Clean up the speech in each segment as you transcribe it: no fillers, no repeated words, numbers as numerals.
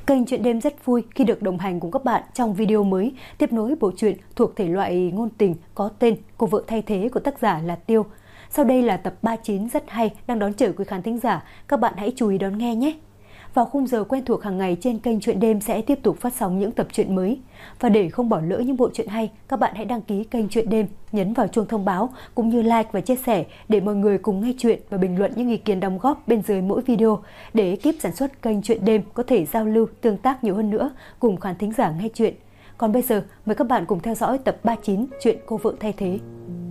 Kênh Chuyện Đêm rất vui khi được đồng hành cùng các bạn trong video mới tiếp nối bộ truyện thuộc thể loại ngôn tình có tên Cô vợ thay thế của tác giả là Tiêu. Sau đây là tập 39 rất hay đang đón chờ quý khán thính giả, các bạn hãy chú ý đón nghe nhé. Vào khung giờ quen thuộc hàng ngày trên kênh Chuyện Đêm sẽ tiếp tục phát sóng những tập truyện mới. Và để không bỏ lỡ những bộ truyện hay, các bạn hãy đăng ký kênh Chuyện Đêm, nhấn vào chuông thông báo cũng như like và chia sẻ để mọi người cùng nghe chuyện và bình luận những ý kiến đóng góp bên dưới mỗi video để ekip sản xuất kênh Chuyện Đêm có thể giao lưu, tương tác nhiều hơn nữa cùng khán thính giả nghe chuyện. Còn bây giờ, mời các bạn cùng theo dõi tập 39 chuyện Cô vợ thay thế.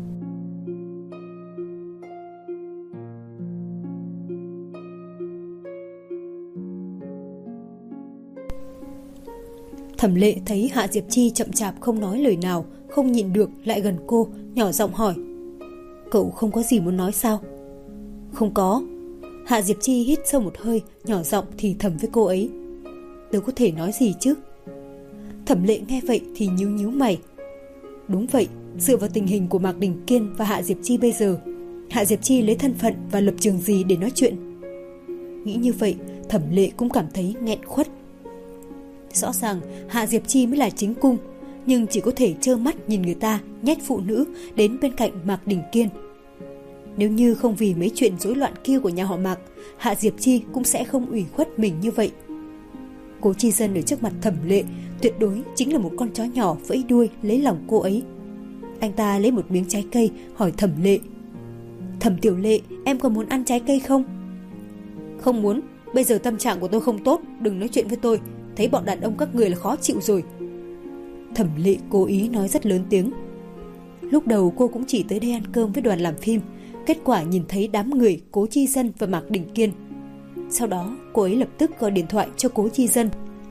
Thẩm Lệ thấy Hạ Diệp Chi chậm chạp không nói lời nào, không nhịn được lại gần cô, nhỏ giọng hỏi: "Cậu không có gì muốn nói sao?" "Không có." Hạ Diệp Chi hít sâu một hơi, nhỏ giọng thì thầm với cô ấy: "Tớ có thể nói gì chứ?" Thẩm Lệ nghe vậy thì nhíu mày. Đúng vậy, dựa vào tình hình của Mạc Đình Kiên và Hạ Diệp Chi bây giờ, Hạ Diệp Chi lấy thân phận và lập trường gì để nói chuyện? Nghĩ như vậy, Thẩm Lệ cũng cảm thấy nghẹn khuất. Rõ ràng Hạ Diệp Chi mới là chính cung, nhưng chỉ có thể trơ mắt nhìn người ta nhét phụ nữ đến bên cạnh Mạc Đình Kiên. Nếu như không vì mấy chuyện rối loạn kia của nhà họ Mạc, Hạ Diệp Chi cũng sẽ không ủy khuất mình như vậy. Cố Chi Dân ở trước mặt Thẩm Lệ tuyệt đối chính là một con chó nhỏ vẫy đuôi lấy lòng cô ấy. Anh ta lấy một miếng trái cây hỏi Thẩm Lệ: "Thẩm Tiểu Lệ, em có muốn ăn trái cây không?" "Không muốn, bây giờ tâm trạng của tôi không tốt, đừng nói chuyện với tôi. Thấy bọn đàn ông các người là khó chịu rồi." Thẩm Lệ cố ý nói rất lớn tiếng. Lúc đầu cô cũng chỉ tới đây ăn cơm với đoàn làm phim, kết quả nhìn thấy đám người Cố Chi Dân và Mạc Đình Kiên. Sau đó cô ấy lập tức gọi điện thoại cho Cố Chi Dân.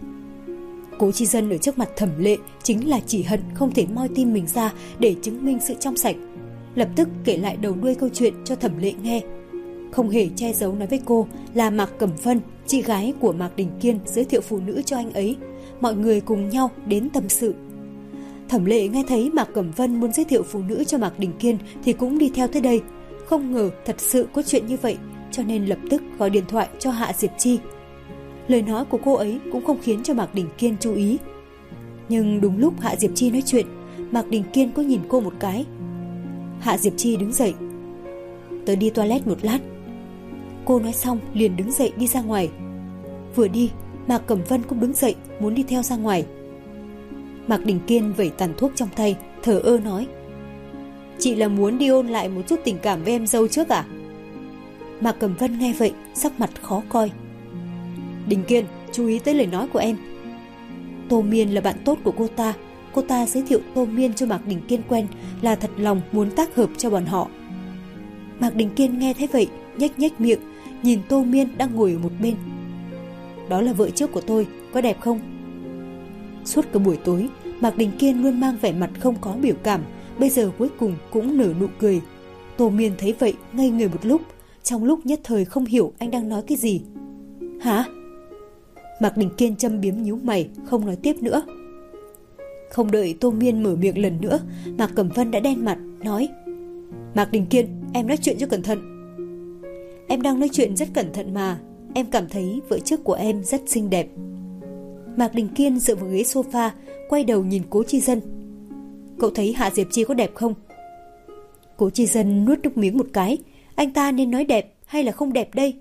Cố Chi Dân ở trước mặt Thẩm Lệ chính là chỉ hận không thể moi tim mình ra để chứng minh sự trong sạch. Lập tức kể lại đầu đuôi câu chuyện cho Thẩm Lệ nghe, không hề che giấu nói với cô là Mạc Cẩm Vân, chị gái của Mạc Đình Kiên, giới thiệu phụ nữ cho anh ấy. Mọi người cùng nhau đến tâm sự. Thẩm Lệ nghe thấy Mạc Cẩm Vân muốn giới thiệu phụ nữ cho Mạc Đình Kiên thì cũng đi theo tới đây. Không ngờ thật sự có chuyện như vậy, cho nên lập tức gọi điện thoại cho Hạ Diệp Chi. Lời nói của cô ấy cũng không khiến cho Mạc Đình Kiên chú ý. Nhưng đúng lúc Hạ Diệp Chi nói chuyện, Mạc Đình Kiên có nhìn cô một cái. Hạ Diệp Chi đứng dậy: "Tớ đi toilet một lát." Cô nói xong liền đứng dậy đi ra ngoài. Vừa đi, Mạc Cẩm Vân cũng đứng dậy muốn đi theo ra ngoài. Mạc Đình Kiên vẩy tàn thuốc trong tay, thờ ơ nói: "Chị là muốn đi ôn lại một chút tình cảm với em dâu trước à?" Mạc Cẩm Vân nghe vậy, sắc mặt khó coi. "Đình Kiên, chú ý tới lời nói của em." Tô Miên là bạn tốt của cô ta giới thiệu Tô Miên cho Mạc Đình Kiên quen là thật lòng muốn tác hợp cho bọn họ. Mạc Đình Kiên nghe thấy vậy, nhếch miệng, nhìn Tô Miên đang ngồi ở một bên. "Đó là vợ trước của tôi, có đẹp không?" Suốt cả buổi tối, Mạc Đình Kiên luôn mang vẻ mặt không có biểu cảm, bây giờ cuối cùng cũng nở nụ cười. Tô Miên thấy vậy ngây người một lúc, trong lúc nhất thời không hiểu anh đang nói cái gì. "Hả?" Mạc Đình Kiên châm biếm nhíu mày, không nói tiếp nữa. Không đợi Tô Miên mở miệng lần nữa, Mạc Cẩm Vân đã đen mặt, nói: "Mạc Đình Kiên, em nói chuyện cho cẩn thận." "Em đang nói chuyện rất cẩn thận mà, em cảm thấy vợ trước của em rất xinh đẹp." Mạc Đình Kiên dựa vào ghế sofa, quay đầu nhìn Cố Chi Dân: "Cậu thấy Hạ Diệp Chi có đẹp không?" Cố Chi Dân nuốt nước miếng một cái, anh ta nên nói đẹp hay là không đẹp đây?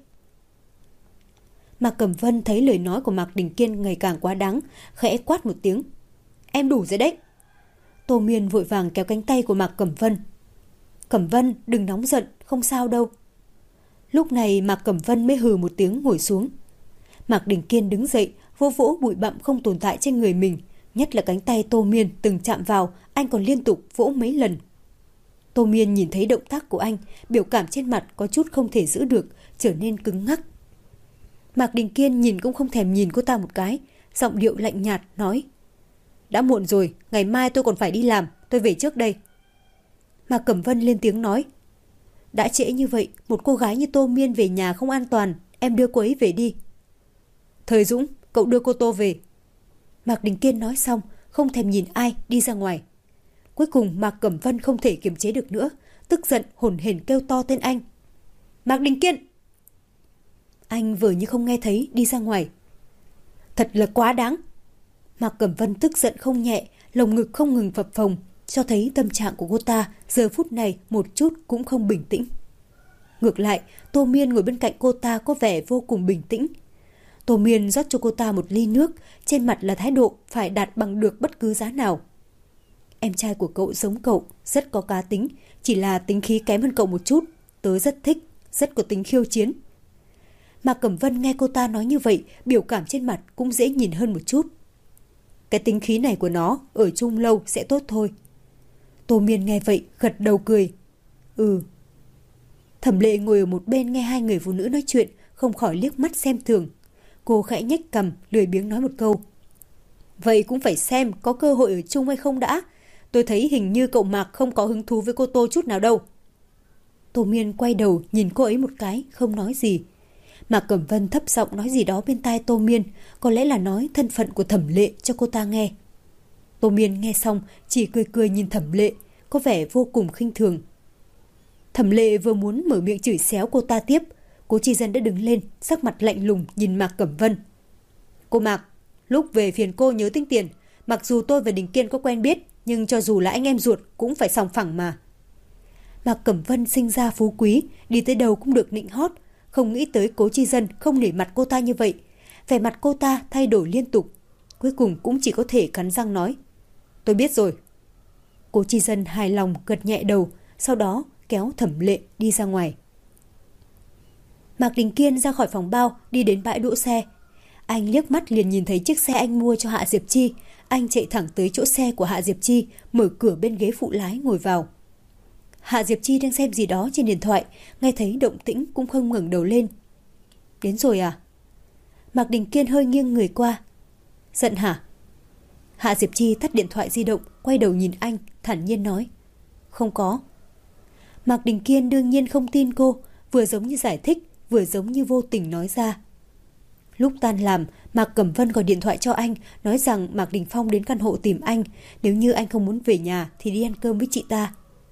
Mạc Cẩm Vân thấy lời nói của Mạc Đình Kiên ngày càng quá đáng, khẽ quát một tiếng: "Em đủ rồi đấy." Tô Miên vội vàng kéo cánh tay của Mạc Cẩm Vân: "Cẩm Vân, đừng nóng giận, không sao đâu." Lúc này Mạc Cẩm Vân mới hừ một tiếng ngồi xuống. Mạc Đình Kiên đứng dậy, vỗ vỗ bụi bặm không tồn tại trên người mình, nhất là cánh tay Tô Miên từng chạm vào, anh còn liên tục vỗ mấy lần. Tô Miên nhìn thấy động tác của anh, biểu cảm trên mặt có chút không thể giữ được, trở nên cứng ngắc. Mạc Đình Kiên nhìn cũng không thèm nhìn cô ta một cái, giọng điệu lạnh nhạt nói: "Đã muộn rồi, ngày mai tôi còn phải đi làm, tôi về trước đây." Mạc Cẩm Vân lên tiếng nói: "Đã trễ như vậy, một cô gái như Tô Miên về nhà không an toàn, em đưa cô ấy về đi." "Thời Dũng, cậu đưa cô Tô về." Mạc Đình Kiên nói xong, không thèm nhìn ai đi ra ngoài. Cuối cùng Mạc Cẩm Vân không thể kiềm chế được nữa, tức giận hổn hển kêu to tên anh: "Mạc Đình Kiên!" Anh vừa như không nghe thấy đi ra ngoài. Thật là quá đáng. Mạc Cẩm Vân tức giận không nhẹ, lồng ngực không ngừng phập phồng, cho thấy tâm trạng của cô ta giờ phút này một chút cũng không bình tĩnh. Ngược lại, Tô Miên ngồi bên cạnh cô ta có vẻ vô cùng bình tĩnh. Tô Miên rót cho cô ta một ly nước, trên mặt là thái độ phải đạt bằng được bất cứ giá nào. Em trai của cậu giống cậu, rất có cá tính, chỉ là tính khí kém hơn cậu một chút. Tớ rất thích, rất có tính khiêu chiến. Mạc Cẩm Vân nghe cô ta nói như vậy, biểu cảm trên mặt cũng dễ nhìn hơn một chút. Cái tính khí này của nó ở chung lâu sẽ tốt thôi. Tô Miên nghe vậy, gật đầu cười. Ừ. Thẩm Lệ ngồi ở một bên nghe hai người phụ nữ nói chuyện, không khỏi liếc mắt xem thường. Cô khẽ nhếch cằm, lười biếng nói một câu. Vậy cũng phải xem có cơ hội ở chung hay không đã. Tôi thấy hình như cậu Mạc không có hứng thú với cô Tô chút nào đâu. Tô Miên quay đầu nhìn cô ấy một cái, không nói gì. Mạc Cẩm Vân thấp giọng nói gì đó bên tai Tô Miên, có lẽ là nói thân phận của Thẩm Lệ cho cô ta nghe. Tô Miên nghe xong chỉ cười cười nhìn Thẩm Lệ, có vẻ vô cùng khinh thường. Thẩm Lệ vừa muốn mở miệng chửi xéo cô ta tiếp, Cố Chi Dân đã đứng lên, sắc mặt lạnh lùng nhìn Mạc Cẩm Vân. Cô Mạc, lúc về phiền cô nhớ tính tiền, mặc dù tôi và Đình Kiên có quen biết, nhưng cho dù là anh em ruột cũng phải sòng phẳng mà. Mạc Cẩm Vân sinh ra phú quý, đi tới đâu cũng được nịnh hót, không nghĩ tới Cố Chi Dân không nể mặt cô ta như vậy. Vẻ mặt cô ta thay đổi liên tục, cuối cùng cũng chỉ có thể cắn răng nói. Tôi biết rồi. Cố Chi Dân hài lòng gật nhẹ đầu, sau đó kéo Thẩm Lệ đi ra ngoài. Mạc Đình Kiên ra khỏi phòng bao, đi đến bãi đỗ xe. Anh liếc mắt liền nhìn thấy chiếc xe anh mua cho Hạ Diệp Chi. Anh chạy thẳng tới chỗ xe của Hạ Diệp Chi, mở cửa bên ghế phụ lái ngồi vào. Hạ Diệp Chi đang xem gì đó trên điện thoại, nghe thấy động tĩnh cũng không ngẩng đầu lên. Đến rồi à? Mạc Đình Kiên hơi nghiêng người qua. Giận hả? Hạ Diệp Chi tắt điện thoại di động, quay đầu nhìn anh, thản nhiên nói. Không có. Mạc Đình Kiên đương nhiên không tin cô, vừa giống như giải thích, vừa giống như vô tình nói ra. Lúc tan làm, Mạc Cẩm Vân gọi điện thoại cho anh, nói rằng Mạc Đình Phong đến căn hộ tìm anh, nếu như anh không muốn về nhà thì đi ăn cơm với chị ta.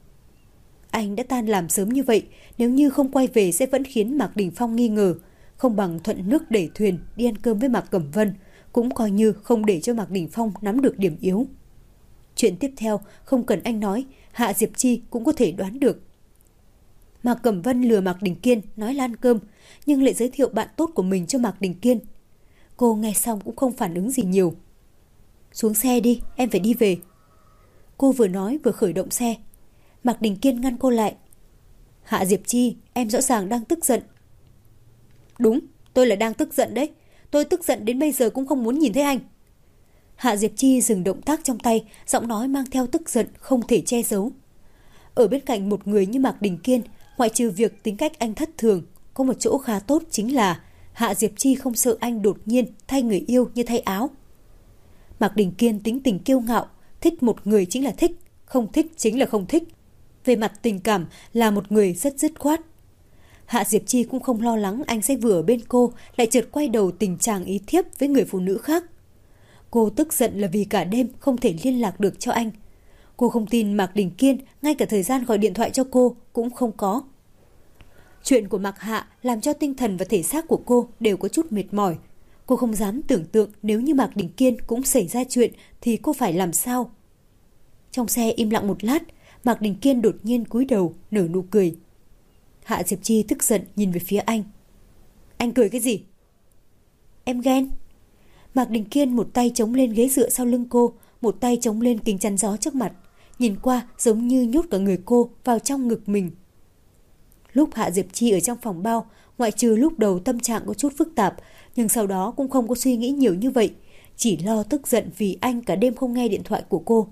Anh đã tan làm sớm như vậy, nếu như không quay về sẽ vẫn khiến Mạc Đình Phong nghi ngờ, không bằng thuận nước đẩy thuyền đi ăn cơm với Mạc Cẩm Vân, cũng coi như không để cho Mạc Đình Phong nắm được điểm yếu. Chuyện tiếp theo không cần anh nói, Hạ Diệp Chi cũng có thể đoán được. Mạc Cẩm Vân lừa Mạc Đình Kiên nói là ăn cơm, nhưng lại giới thiệu bạn tốt của mình cho Mạc Đình Kiên. Cô nghe xong cũng không phản ứng gì nhiều. Xuống xe đi, em phải đi về. Cô vừa nói vừa khởi động xe. Mạc Đình Kiên ngăn cô lại. Hạ Diệp Chi, em rõ ràng đang tức giận. Đúng, tôi là đang tức giận đấy. Tôi tức giận đến bây giờ cũng không muốn nhìn thấy anh. Hạ Diệp Chi dừng động tác trong tay, giọng nói mang theo tức giận không thể che giấu. Ở bên cạnh một người như Mạc Đình Kiên, ngoại trừ việc tính cách anh thất thường, có một chỗ khá tốt chính là Hạ Diệp Chi không sợ anh đột nhiên thay người yêu như thay áo. Mạc Đình Kiên tính tình kiêu ngạo, thích một người chính là thích, không thích chính là không thích. Về mặt tình cảm là một người rất dứt khoát. Hạ Diệp Chi cũng không lo lắng anh sẽ vừa ở bên cô lại chợt quay đầu tình trạng ý thiếp với người phụ nữ khác. Cô tức giận là vì cả đêm không thể liên lạc được cho anh. Cô không tin Mạc Đình Kiên ngay cả thời gian gọi điện thoại cho cô cũng không có. Chuyện của Mạc Hạ làm cho tinh thần và thể xác của cô đều có chút mệt mỏi. Cô không dám tưởng tượng nếu như Mạc Đình Kiên cũng xảy ra chuyện thì cô phải làm sao. Trong xe im lặng một lát, Mạc Đình Kiên đột nhiên cúi đầu nở nụ cười. Hạ Diệp Chi tức giận nhìn về phía anh. Anh cười cái gì? Em ghen. Mạc Đình Kiên một tay chống lên ghế dựa sau lưng cô, một tay chống lên kính chắn gió trước mặt, nhìn qua giống như nhốt cả người cô vào trong ngực mình. Lúc Hạ Diệp Chi ở trong phòng bao, ngoại trừ lúc đầu tâm trạng có chút phức tạp, nhưng sau đó cũng không có suy nghĩ nhiều như vậy, chỉ lo tức giận vì anh cả đêm không nghe điện thoại của cô.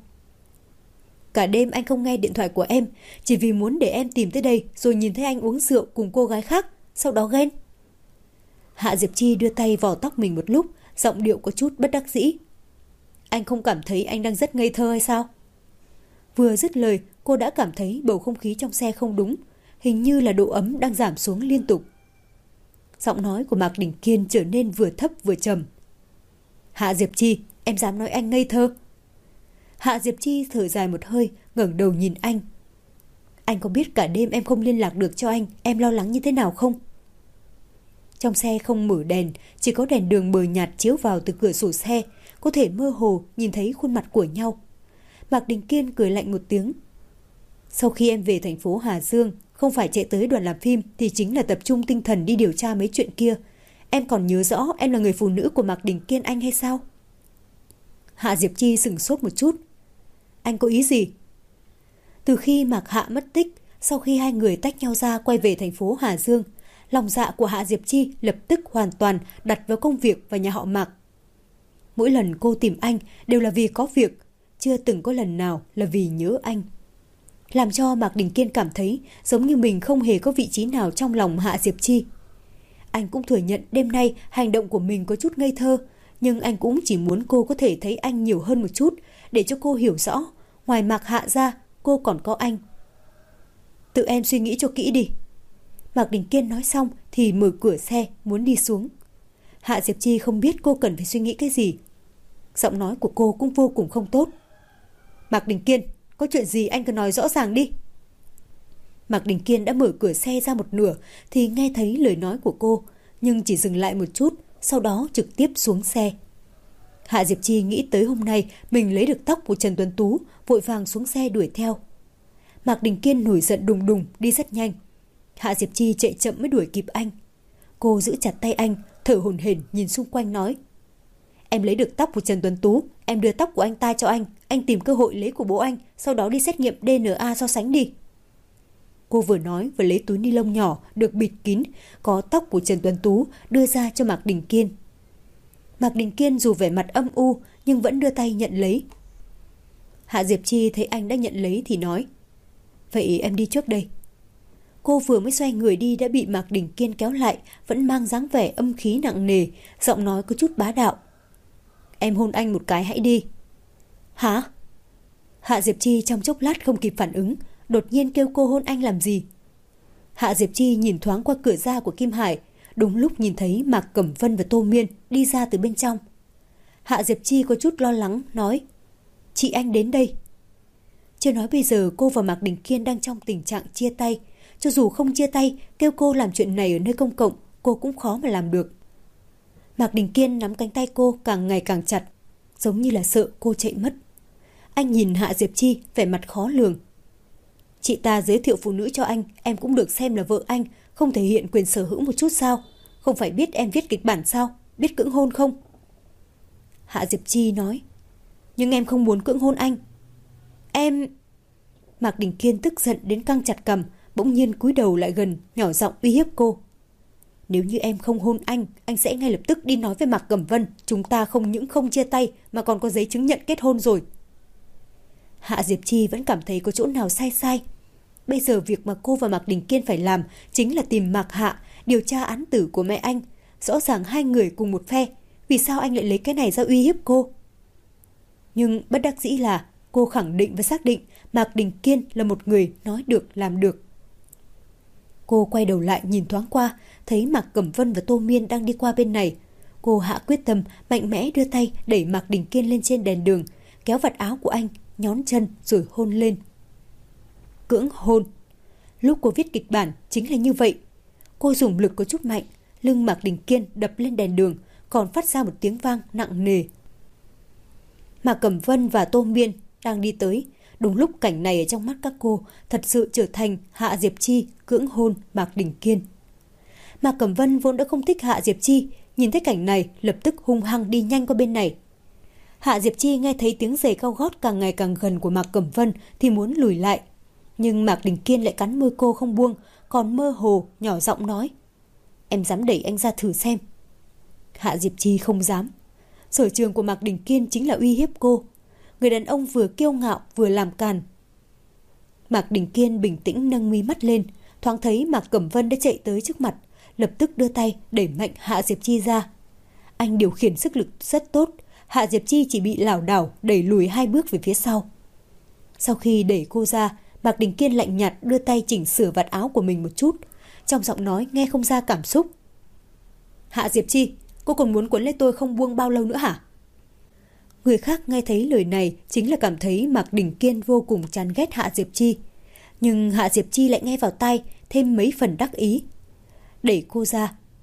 Cả đêm anh không nghe điện thoại của em, chỉ vì muốn để em tìm tới đây rồi nhìn thấy anh uống rượu cùng cô gái khác, sau đó ghen. Hạ Diệp Chi đưa tay vò tóc mình một lúc, giọng điệu có chút bất đắc dĩ. Anh không cảm thấy anh đang rất ngây thơ hay sao? Vừa dứt lời, cô đã cảm thấy bầu không khí trong xe không đúng, hình như là độ ấm đang giảm xuống liên tục. Giọng nói của Mạc Đình Kiên trở nên vừa thấp vừa trầm. Hạ Diệp Chi, em dám nói anh ngây thơ? Hạ Diệp Chi thở dài một hơi, ngẩng đầu nhìn anh. Anh có biết cả đêm em không liên lạc được cho anh, em lo lắng như thế nào không? Trong xe không mở đèn, chỉ có đèn đường mờ nhạt chiếu vào từ cửa sổ xe, có thể mơ hồ nhìn thấy khuôn mặt của nhau. Mạc Đình Kiên cười lạnh một tiếng. Sau khi em về thành phố Hà Dương, không phải chạy tới đoàn làm phim thì chính là tập trung tinh thần đi điều tra mấy chuyện kia. Em còn nhớ rõ em là người phụ nữ của Mạc Đình Kiên anh hay sao? Hạ Diệp Chi sửng sốt một chút. Anh có ý gì? Từ khi Mạc Hạ mất tích, sau khi hai người tách nhau ra quay về thành phố Hà Dương, lòng dạ của Hạ Diệp Chi lập tức hoàn toàn đặt vào công việc và nhà họ Mạc. Mỗi lần cô tìm anh đều là vì có việc, chưa từng có lần nào là vì nhớ anh. Làm cho Mạc Đình Kiên cảm thấy giống như mình không hề có vị trí nào trong lòng Hạ Diệp Chi. Anh cũng thừa nhận đêm nay hành động của mình có chút ngây thơ, nhưng anh cũng chỉ muốn cô có thể thấy anh nhiều hơn một chút, để cho cô hiểu rõ, ngoài Mạc Hạ ra, cô còn có anh. Tự em suy nghĩ cho kỹ đi. Mạc Đình Kiên nói xong thì mở cửa xe muốn đi xuống. Hạ Diệp Chi không biết cô cần phải suy nghĩ cái gì. Giọng nói của cô cũng vô cùng không tốt. Mạc Đình Kiên, có chuyện gì anh cứ nói rõ ràng đi. Mạc Đình Kiên đã mở cửa xe ra một nửa thì nghe thấy lời nói của cô, nhưng chỉ dừng lại một chút, sau đó trực tiếp xuống xe. Hạ Diệp Chi nghĩ tới hôm nay mình lấy được tóc của Trần Tuấn Tú, vội vàng xuống xe đuổi theo. Mạc Đình Kiên nổi giận đùng đùng đi rất nhanh. Hạ Diệp Chi chạy chậm mới đuổi kịp anh. Cô giữ chặt tay anh, thở hổn hển nhìn xung quanh nói: Em lấy được tóc của Trần Tuấn Tú, em đưa tóc của anh ta cho anh tìm cơ hội lấy của bố anh, sau đó đi xét nghiệm DNA so sánh đi. Cô vừa nói vừa lấy túi ni lông nhỏ được bịt kín, có tóc của Trần Tuấn Tú đưa ra cho Mạc Đình Kiên. Mạc Đình Kiên dù vẻ mặt âm u nhưng vẫn đưa tay nhận lấy. Hạ Diệp Chi thấy anh đã nhận lấy thì nói: Vậy em đi trước đây. Cô vừa mới xoay người đi đã bị Mạc Đình Kiên kéo lại, vẫn mang dáng vẻ âm khí nặng nề, giọng nói có chút bá đạo. Em hôn anh một cái hãy đi. Hả? Hạ Diệp Chi trong chốc lát không kịp phản ứng, đột nhiên kêu cô hôn anh làm gì? Hạ Diệp Chi nhìn thoáng qua cửa ra của Kim Hải, đúng lúc nhìn thấy Mạc Cẩm Vân và Tô Miên đi ra từ bên trong. Hạ Diệp Chi có chút lo lắng nói: Chị anh đến đây. Chưa nói bây giờ cô và Mạc Đình Kiên đang trong tình trạng chia tay. Cho dù không chia tay, kêu cô làm chuyện này ở nơi công cộng, cô cũng khó mà làm được. Mạc Đình Kiên nắm cánh tay cô càng ngày càng chặt, giống như là sợ cô chạy mất. Anh nhìn Hạ Diệp Chi vẻ mặt khó lường. Chị ta giới thiệu phụ nữ cho anh, em cũng được xem là vợ anh, không thể hiện quyền sở hữu một chút sao? Không phải biết em viết kịch bản sao? Biết cưỡng hôn không? Hạ Diệp Chi nói: Nhưng em không muốn cưỡng hôn anh. Em... Mạc Đình Kiên tức giận đến căng chặt cằm, bỗng nhiên cúi đầu lại gần, nhỏ giọng uy hiếp cô. Nếu như em không hôn anh sẽ ngay lập tức đi nói với Mạc Cẩm Vân, chúng ta không những không chia tay mà còn có giấy chứng nhận kết hôn rồi. Hạ Diệp Chi vẫn cảm thấy có chỗ nào sai. Bây giờ việc mà cô và Mạc Đình Kiên phải làm chính là tìm Mạc Hạ, điều tra án tử của mẹ anh. Rõ ràng hai người cùng một phe, vì sao anh lại lấy cái này ra uy hiếp cô? Nhưng bất đắc dĩ là cô khẳng định và xác định Mạc Đình Kiên là một người nói được làm được. Cô quay đầu lại nhìn thoáng qua, thấy Mạc Cẩm Vân và Tô Miên đang đi qua bên này. Cô hạ quyết tâm, mạnh mẽ đưa tay đẩy Mạc Đình Kiên lên trên đèn đường, kéo vạt áo của anh, nhón chân rồi hôn lên. Cưỡng hôn. Lúc cô viết kịch bản chính là như vậy. Cô dùng lực có chút mạnh, lưng Mạc Đình Kiên đập lên đèn đường, còn phát ra một tiếng vang nặng nề. Mạc Cẩm Vân và Tô Miên đang đi tới. Đúng lúc cảnh này ở trong mắt các cô thật sự trở thành Hạ Diệp Chi cưỡng hôn Mạc Đình Kiên. Mạc Cẩm Vân vốn đã không thích Hạ Diệp Chi, nhìn thấy cảnh này lập tức hung hăng đi nhanh qua bên này. Hạ Diệp Chi nghe thấy tiếng giày cao gót càng ngày càng gần của Mạc Cẩm Vân thì muốn lùi lại. Nhưng Mạc Đình Kiên lại cắn môi cô không buông, còn mơ hồ nhỏ giọng nói: Em dám đẩy anh ra thử xem. Hạ Diệp Chi không dám. Sở trường của Mạc Đình Kiên chính là uy hiếp cô. Người đàn ông vừa kiêu ngạo vừa làm càn. Mạc Đình Kiên bình tĩnh nâng mí mắt lên, thoáng thấy Mạc Cẩm Vân đã chạy tới trước mặt, lập tức đưa tay đẩy mạnh Hạ Diệp Chi ra. Anh điều khiển sức lực rất tốt, Hạ Diệp Chi chỉ bị lảo đảo đẩy lùi 2 bước về phía sau. Sau khi đẩy cô ra, Mạc Đình Kiên lạnh nhạt đưa tay chỉnh sửa vạt áo của mình một chút, trong giọng nói nghe không ra cảm xúc. Hạ Diệp Chi, cô còn muốn quấn lấy tôi không buông bao lâu nữa hả? Người khác nghe thấy lời này chính là cảm thấy Mạc Đình Kiên vô cùng chán ghét Hạ Diệp Chi. Nhưng Hạ Diệp Chi lại nghe vào tai thêm mấy phần đắc ý. Đẩy cô ra,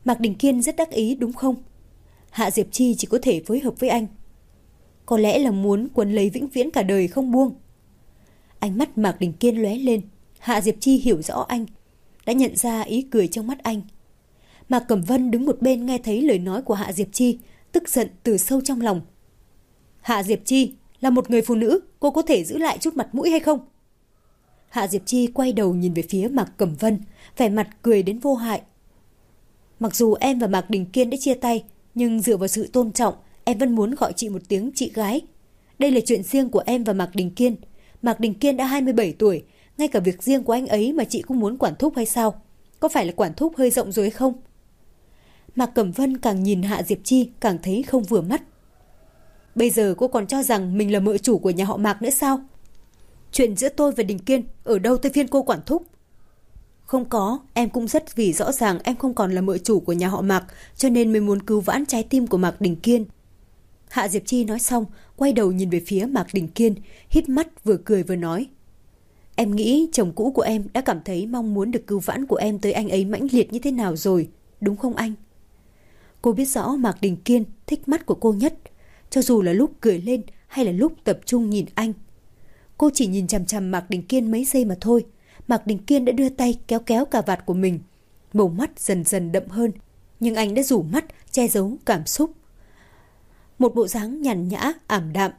Mạc Đình Kiên rất đắc ý đúng không? Hạ Diệp Chi chỉ có thể phối hợp với anh. Có lẽ là muốn quấn lấy vĩnh viễn cả đời không buông. Ánh mắt Mạc Đình Kiên lóe lên. Hạ Diệp Chi hiểu rõ anh, đã nhận ra ý cười trong mắt anh. Mạc Cẩm Vân đứng một bên nghe thấy lời nói của Hạ Diệp Chi, tức giận từ sâu trong lòng. Hạ Diệp Chi là một người phụ nữ, cô có thể giữ lại chút mặt mũi hay không? Hạ Diệp Chi quay đầu nhìn về phía Mạc Cẩm Vân, vẻ mặt cười đến vô hại. Mặc dù em và Mạc Đình Kiên đã chia tay, nhưng dựa vào sự tôn trọng, em vẫn muốn gọi chị một tiếng chị gái. Đây là chuyện riêng của em và Mạc Đình Kiên. Mạc Đình Kiên đã 27 tuổi, ngay cả việc riêng của anh ấy mà chị cũng muốn quản thúc hay sao? Có phải là quản thúc hơi rộng rồi hay không? Mạc Cẩm Vân càng nhìn Hạ Diệp Chi càng thấy không vừa mắt. Bây giờ cô còn cho rằng mình là mợ chủ của nhà họ Mạc nữa sao? Chuyện giữa tôi và Đình Kiên ở đâu tới phiên cô quản thúc? Không có, em cũng rất vì rõ ràng em không còn là mợ chủ của nhà họ Mạc, cho nên mới muốn cứu vãn trái tim của Mạc Đình Kiên. Hạ Diệp Chi nói xong, quay đầu nhìn về phía Mạc Đình Kiên, híp mắt vừa cười vừa nói. Em nghĩ chồng cũ của em đã cảm thấy mong muốn được cứu vãn của em tới anh ấy mãnh liệt như thế nào rồi, đúng không anh? Cô biết rõ Mạc Đình Kiên thích mắt của cô nhất, cho dù là lúc cười lên hay là lúc tập trung nhìn anh. Cô chỉ nhìn chằm chằm Mạc Đình Kiên mấy giây mà thôi. Mạc Đình Kiên đã đưa tay kéo kéo cà vạt của mình. Màu mắt dần dần đậm hơn, nhưng anh đã rủ mắt che giấu cảm xúc. Một bộ dáng nhàn nhã, ảm đạm.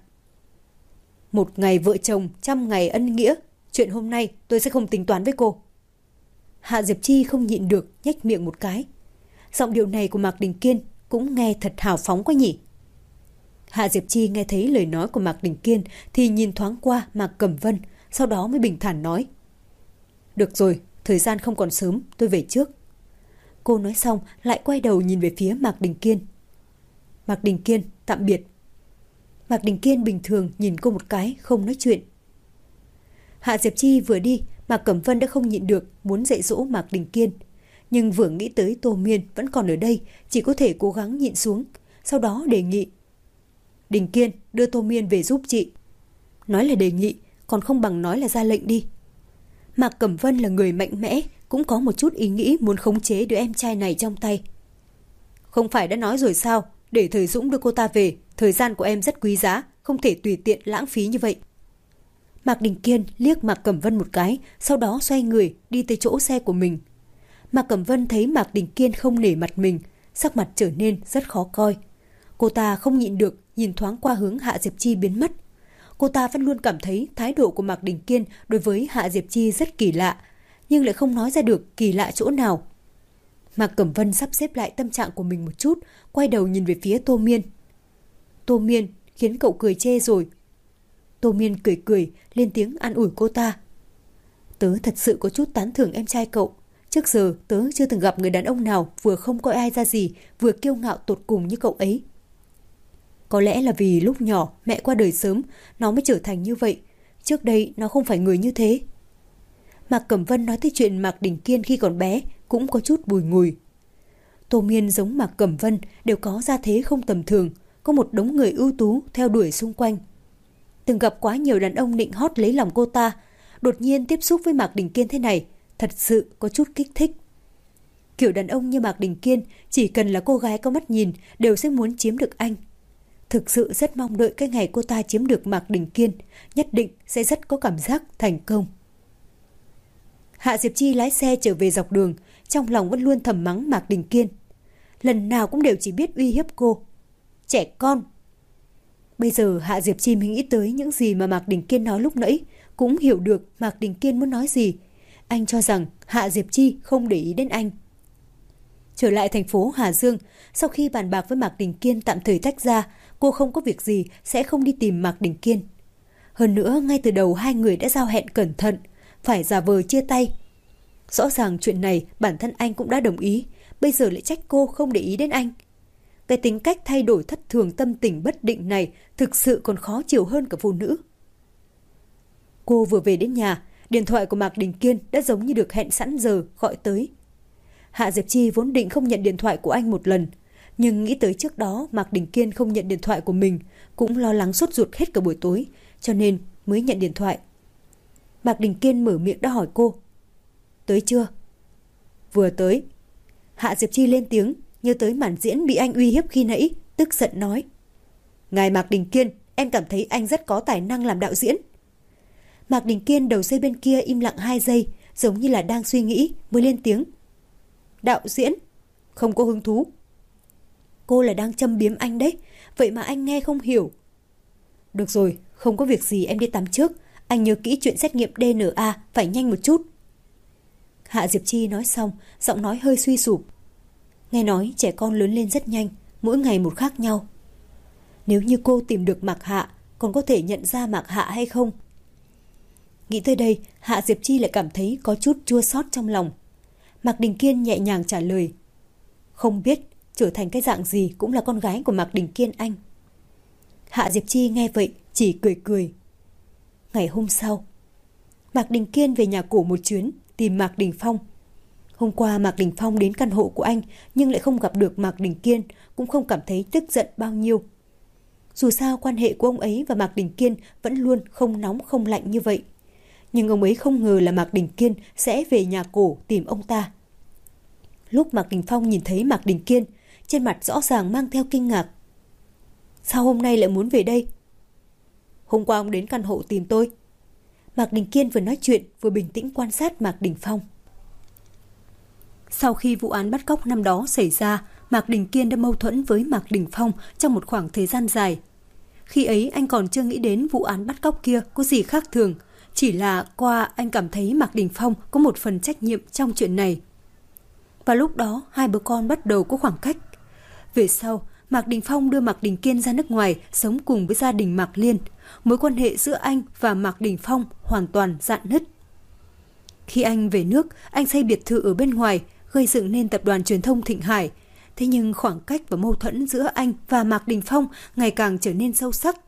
Một ngày vợ chồng, 100 ngày ân nghĩa. Chuyện hôm nay tôi sẽ không tính toán với cô. Hạ Diệp Chi không nhịn được, nhếch miệng một cái. Giọng điệu này của Mạc Đình Kiên cũng nghe thật hào phóng quá nhỉ. Hạ Diệp Chi nghe thấy lời nói của Mạc Đình Kiên thì nhìn thoáng qua Mạc Cẩm Vân, sau đó mới bình thản nói. Được rồi, thời gian không còn sớm, tôi về trước. Cô nói xong lại quay đầu nhìn về phía Mạc Đình Kiên. Mạc Đình Kiên, tạm biệt. Mạc Đình Kiên bình thường nhìn cô một cái, không nói chuyện. Hạ Diệp Chi vừa đi, Mạc Cẩm Vân đã không nhịn được muốn dạy dỗ Mạc Đình Kiên. Nhưng vừa nghĩ tới Tô Miên vẫn còn ở đây, chỉ có thể cố gắng nhịn xuống, sau đó đề nghị. Đình Kiên, đưa Tô Miên về giúp chị. Nói là đề nghị, còn không bằng nói là ra lệnh đi. Mạc Cẩm Vân là người mạnh mẽ, cũng có một chút ý nghĩ muốn khống chế đứa em trai này trong tay. Không phải đã nói rồi sao, để Thời Dũng đưa cô ta về, thời gian của em rất quý giá, không thể tùy tiện lãng phí như vậy. Mạc Đình Kiên liếc Mạc Cẩm Vân một cái, sau đó xoay người đi tới chỗ xe của mình. Mạc Cẩm Vân thấy Mạc Đình Kiên không nể mặt mình, sắc mặt trở nên rất khó coi. Cô ta không nhịn được nhìn thoáng qua hướng Hạ Diệp Chi biến mất. Cô ta vẫn luôn cảm thấy thái độ của Mạc Đình Kiên đối với Hạ Diệp Chi rất kỳ lạ, nhưng lại không nói ra được kỳ lạ chỗ nào. Mạc Cẩm Vân sắp xếp lại tâm trạng của mình một chút, quay đầu nhìn về phía Tô Miên. Tô Miên, khiến cậu cười chê rồi. Tô Miên cười cười, lên tiếng an ủi cô ta. Tớ thật sự có chút tán thưởng em trai cậu. Trước giờ tớ chưa từng gặp người đàn ông nào vừa không coi ai ra gì, vừa kiêu ngạo tột cùng như cậu ấy. Có lẽ là vì lúc nhỏ mẹ qua đời sớm, nó mới trở thành như vậy. Trước đây nó không phải người như thế. Mạc Cẩm Vân nói tới chuyện Mạc Đình Kiên khi còn bé cũng có chút bùi ngùi. Tô Miên giống Mạc Cẩm Vân đều có gia thế không tầm thường, có một đống người ưu tú theo đuổi xung quanh. Từng gặp quá nhiều đàn ông nịnh hót lấy lòng cô ta, đột nhiên tiếp xúc với Mạc Đình Kiên thế này, thật sự có chút kích thích. Kiểu đàn ông như Mạc Đình Kiên, chỉ cần là cô gái có mắt nhìn đều sẽ muốn chiếm được anh. Thực sự rất mong đợi cái ngày cô ta chiếm được Mạc Đình Kiên, nhất định sẽ rất có cảm giác thành công. Hạ Diệp Chi lái xe trở về dọc đường, trong lòng vẫn luôn thầm mắng Mạc Đình Kiên. Lần nào cũng đều chỉ biết uy hiếp cô. Trẻ con. Bây giờ Hạ Diệp Chi mới nghĩ tới những gì mà Mạc Đình Kiên nói lúc nãy, cũng hiểu được Mạc Đình Kiên muốn nói gì. Anh cho rằng Hạ Diệp Chi không để ý đến anh. Trở lại thành phố Hà Dương, sau khi bàn bạc với Mạc Đình Kiên tạm thời tách ra, cô không có việc gì sẽ không đi tìm Mạc Đình Kiên. Hơn nữa, ngay từ đầu hai người đã giao hẹn cẩn thận, phải giả vờ chia tay. Rõ ràng chuyện này bản thân anh cũng đã đồng ý, bây giờ lại trách cô không để ý đến anh. Cái tính cách thay đổi thất thường tâm tình bất định này thực sự còn khó chịu hơn cả phụ nữ. Cô vừa về đến nhà, điện thoại của Mạc Đình Kiên đã giống như được hẹn sẵn giờ gọi tới. Hạ Diệp Chi vốn định không nhận điện thoại của anh một lần, nhưng nghĩ tới trước đó Mạc Đình Kiên không nhận điện thoại của mình, cũng lo lắng sốt ruột hết cả buổi tối, cho nên mới nhận điện thoại. Mạc Đình Kiên mở miệng đã hỏi cô. Tới chưa? Vừa tới. Hạ Diệp Chi lên tiếng, nhớ tới màn diễn bị anh uy hiếp khi nãy, tức giận nói. Ngài Mạc Đình Kiên, em cảm thấy anh rất có tài năng làm đạo diễn. Mạc Đình Kiên đầu dây bên kia im lặng 2 giây, giống như là đang suy nghĩ, mới lên tiếng. Đạo diễn? Không có hứng thú. Cô là đang châm biếm anh đấy, vậy mà anh nghe không hiểu. Được rồi, không có việc gì, em đi tắm trước. Anh nhớ kỹ chuyện xét nghiệm DNA, phải nhanh một chút. Hạ Diệp Chi nói xong, giọng nói hơi suy sụp. Nghe nói trẻ con lớn lên rất nhanh, mỗi ngày một khác nhau. Nếu như cô tìm được Mạc Hạ, còn có thể nhận ra Mạc Hạ hay không? Nghĩ tới đây, Hạ Diệp Chi lại cảm thấy có chút chua xót trong lòng. Mạc Đình Kiên nhẹ nhàng trả lời. Không biết, trở thành cái dạng gì cũng là con gái của Mạc Đình Kiên anh. Hạ Diệp Chi nghe vậy, chỉ cười cười. Ngày hôm sau, Mạc Đình Kiên về nhà cổ một chuyến, tìm Mạc Đình Phong. Hôm qua Mạc Đình Phong đến căn hộ của anh, nhưng lại không gặp được Mạc Đình Kiên, cũng không cảm thấy tức giận bao nhiêu. Dù sao quan hệ của ông ấy và Mạc Đình Kiên vẫn luôn không nóng không lạnh như vậy. Nhưng ông ấy không ngờ là Mạc Đình Kiên sẽ về nhà cổ tìm ông ta. Lúc Mạc Đình Phong nhìn thấy Mạc Đình Kiên, trên mặt rõ ràng mang theo kinh ngạc. Sao hôm nay lại muốn về đây? Hôm qua ông đến căn hộ tìm tôi. Mạc Đình Kiên vừa nói chuyện vừa bình tĩnh quan sát Mạc Đình Phong. Sau khi vụ án bắt cóc năm đó xảy ra, Mạc Đình Kiên đã mâu thuẫn với Mạc Đình Phong trong một khoảng thời gian dài. Khi ấy anh còn chưa nghĩ đến vụ án bắt cóc kia có gì khác thường, chỉ là qua anh cảm thấy Mạc Đình Phong có một phần trách nhiệm trong chuyện này. Và lúc đó hai bố con bắt đầu có khoảng cách. Về sau, Mạc Đình Phong đưa Mạc Đình Kiên ra nước ngoài sống cùng với gia đình Mạc Liên. Mối quan hệ giữa anh và Mạc Đình Phong hoàn toàn rạn nứt. Khi anh về nước, anh xây biệt thự ở bên ngoài, gây dựng nên tập đoàn truyền thông Thịnh Hải. Thế nhưng khoảng cách và mâu thuẫn giữa anh và Mạc Đình Phong ngày càng trở nên sâu sắc.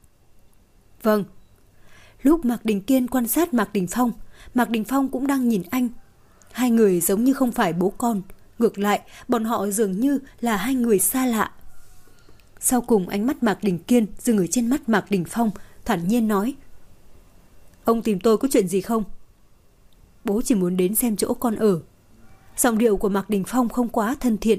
Vâng. Lúc Mạc Đình Kiên quan sát Mạc Đình Phong cũng đang nhìn anh. Hai người giống như không phải bố con, ngược lại, bọn họ dường như là hai người xa lạ. Sau cùng ánh mắt Mạc Đình Kiên dừng ở trên mắt Mạc Đình Phong, thản nhiên nói. Ông tìm tôi có chuyện gì không? Bố chỉ muốn đến xem chỗ con ở. Giọng điệu của Mạc Đình Phong không quá thân thiện.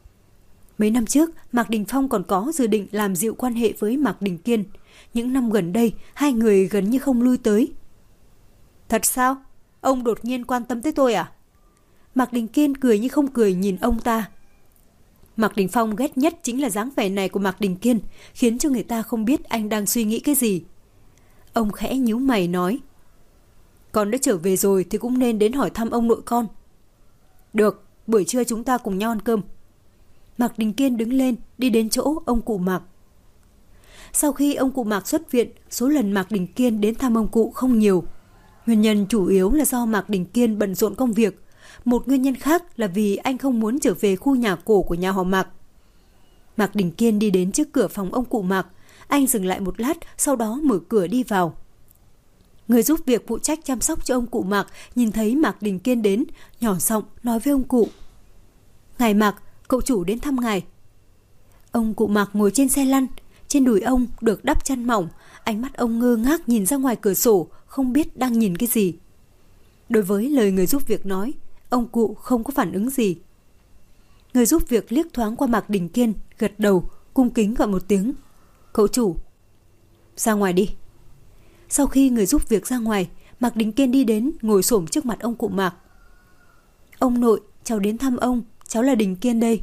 Mấy năm trước, Mạc Đình Phong còn có dự định làm dịu quan hệ với Mạc Đình Kiên. Những năm gần đây, hai người gần như không lui tới. Thật sao? Ông đột nhiên quan tâm tới tôi à? Mạc Đình Kiên cười như không cười nhìn ông ta. Mạc Đình Phong ghét nhất chính là dáng vẻ này của Mạc Đình Kiên, khiến cho người ta không biết anh đang suy nghĩ cái gì. Ông khẽ nhíu mày nói. Con đã trở về rồi thì cũng nên đến hỏi thăm ông nội con. Được, buổi trưa chúng ta cùng nhau ăn cơm. Mạc Đình Kiên đứng lên, đi đến chỗ ông cụ Mạc. Sau khi ông cụ Mạc xuất viện, số lần Mạc Đình Kiên đến thăm ông cụ không nhiều. Nguyên nhân chủ yếu là do Mạc Đình Kiên bận rộn công việc. Một nguyên nhân khác là vì anh không muốn trở về khu nhà cổ của nhà họ Mạc. Mạc Đình Kiên đi đến trước cửa phòng ông cụ Mạc. Anh dừng lại một lát, sau đó mở cửa đi vào. Người giúp việc phụ trách chăm sóc cho ông cụ Mạc nhìn thấy Mạc Đình Kiên đến, nhỏ giọng nói với ông cụ. Ngài Mạc, cậu chủ đến thăm ngài. Ông cụ Mạc ngồi trên xe lăn, trên đùi ông được đắp chăn mỏng, ánh mắt ông ngơ ngác nhìn ra ngoài cửa sổ, không biết đang nhìn cái gì. Đối với lời người giúp việc nói, ông cụ không có phản ứng gì. Người giúp việc liếc thoáng qua Mạc Đình Kiên, gật đầu, cung kính gọi một tiếng. Cậu chủ. Ra ngoài đi. Sau khi người giúp việc ra ngoài, Mạc Đình Kiên đi đến, ngồi xổm trước mặt ông cụ Mạc. Ông nội, cháu đến thăm ông, cháu là Đình Kiên đây.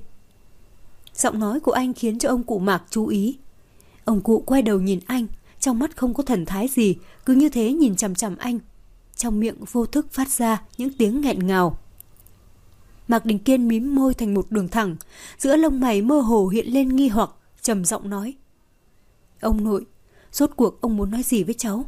Giọng nói của anh khiến cho ông cụ Mạc chú ý. Ông cụ quay đầu nhìn anh, trong mắt không có thần thái gì, cứ như thế nhìn chằm chằm anh. Trong miệng vô thức phát ra những tiếng nghẹn ngào. Mạc Đình Kiên mím môi thành một đường thẳng, giữa lông mày mơ hồ hiện lên nghi hoặc, trầm giọng nói. Ông nội, rốt cuộc ông muốn nói gì với cháu?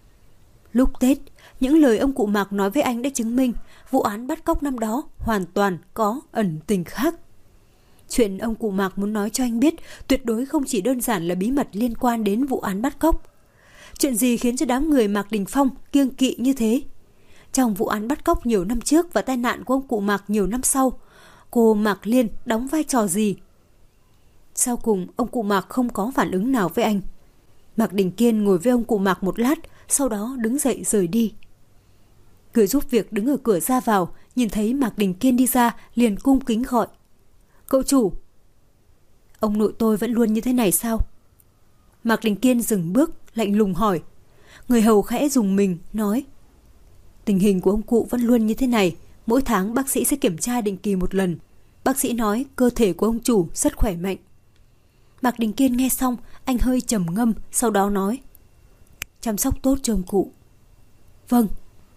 Lúc Tết, những lời ông cụ Mạc nói với anh đã chứng minh vụ án bắt cóc năm đó hoàn toàn có ẩn tình khác. Chuyện ông cụ Mạc muốn nói cho anh biết tuyệt đối không chỉ đơn giản là bí mật liên quan đến vụ án bắt cóc. Chuyện gì khiến cho đám người Mạc Đình Phong kiêng kỵ như thế? Trong vụ án bắt cóc nhiều năm trước và tai nạn của ông cụ Mạc nhiều năm sau, cô Mạc Liên đóng vai trò gì? Sau cùng, ông cụ Mạc không có phản ứng nào với anh. Mạc Đình Kiên ngồi với ông cụ Mạc một lát, sau đó đứng dậy rời đi. Người giúp việc đứng ở cửa ra vào, nhìn thấy Mạc Đình Kiên đi ra liền cung kính gọi. Cậu chủ. Ông nội tôi vẫn luôn như thế này sao? Mạc Đình Kiên dừng bước, lạnh lùng hỏi. Người hầu khẽ rùng mình, nói. Tình hình của ông cụ vẫn luôn như thế này. Mỗi tháng bác sĩ sẽ kiểm tra định kỳ một lần. Bác sĩ nói cơ thể của ông chủ rất khỏe mạnh. Mạc Đình Kiên nghe xong, anh hơi trầm ngâm, sau đó nói. Chăm sóc tốt cho ông cụ. Vâng.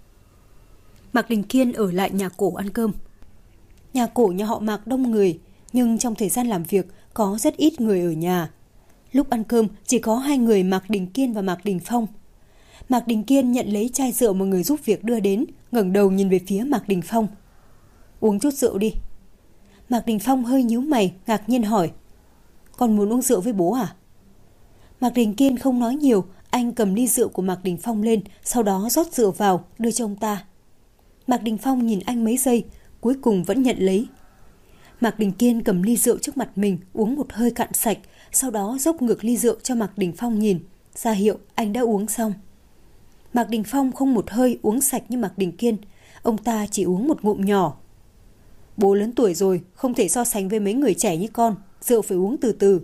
Mạc Đình Kiên ở lại nhà cổ ăn cơm. Nhà cổ nhà họ Mạc đông người, nhưng trong thời gian làm việc có rất ít người ở nhà. Lúc ăn cơm chỉ có hai người Mạc Đình Kiên và Mạc Đình Phong. Mạc Đình Kiên nhận lấy chai rượu mà người giúp việc đưa đến, ngẩng đầu nhìn về phía Mạc Đình Phong. Uống chút rượu đi. Mạc Đình Phong hơi nhíu mày, ngạc nhiên hỏi. Con muốn uống rượu với bố à? Mạc Đình Kiên không nói nhiều, anh cầm ly rượu của Mạc Đình Phong lên, sau đó rót rượu vào, đưa cho ông ta. Mạc Đình Phong nhìn anh mấy giây, cuối cùng vẫn nhận lấy. Mạc Đình Kiên cầm ly rượu trước mặt mình, uống một hơi cạn sạch, sau đó dốc ngược ly rượu cho Mạc Đình Phong nhìn, ra hiệu anh đã uống xong. Mạc Đình Phong không một hơi uống sạch như Mạc Đình Kiên, ông ta chỉ uống một ngụm nhỏ. Bố lớn tuổi rồi, không thể so sánh với mấy người trẻ như con, rượu phải uống từ từ.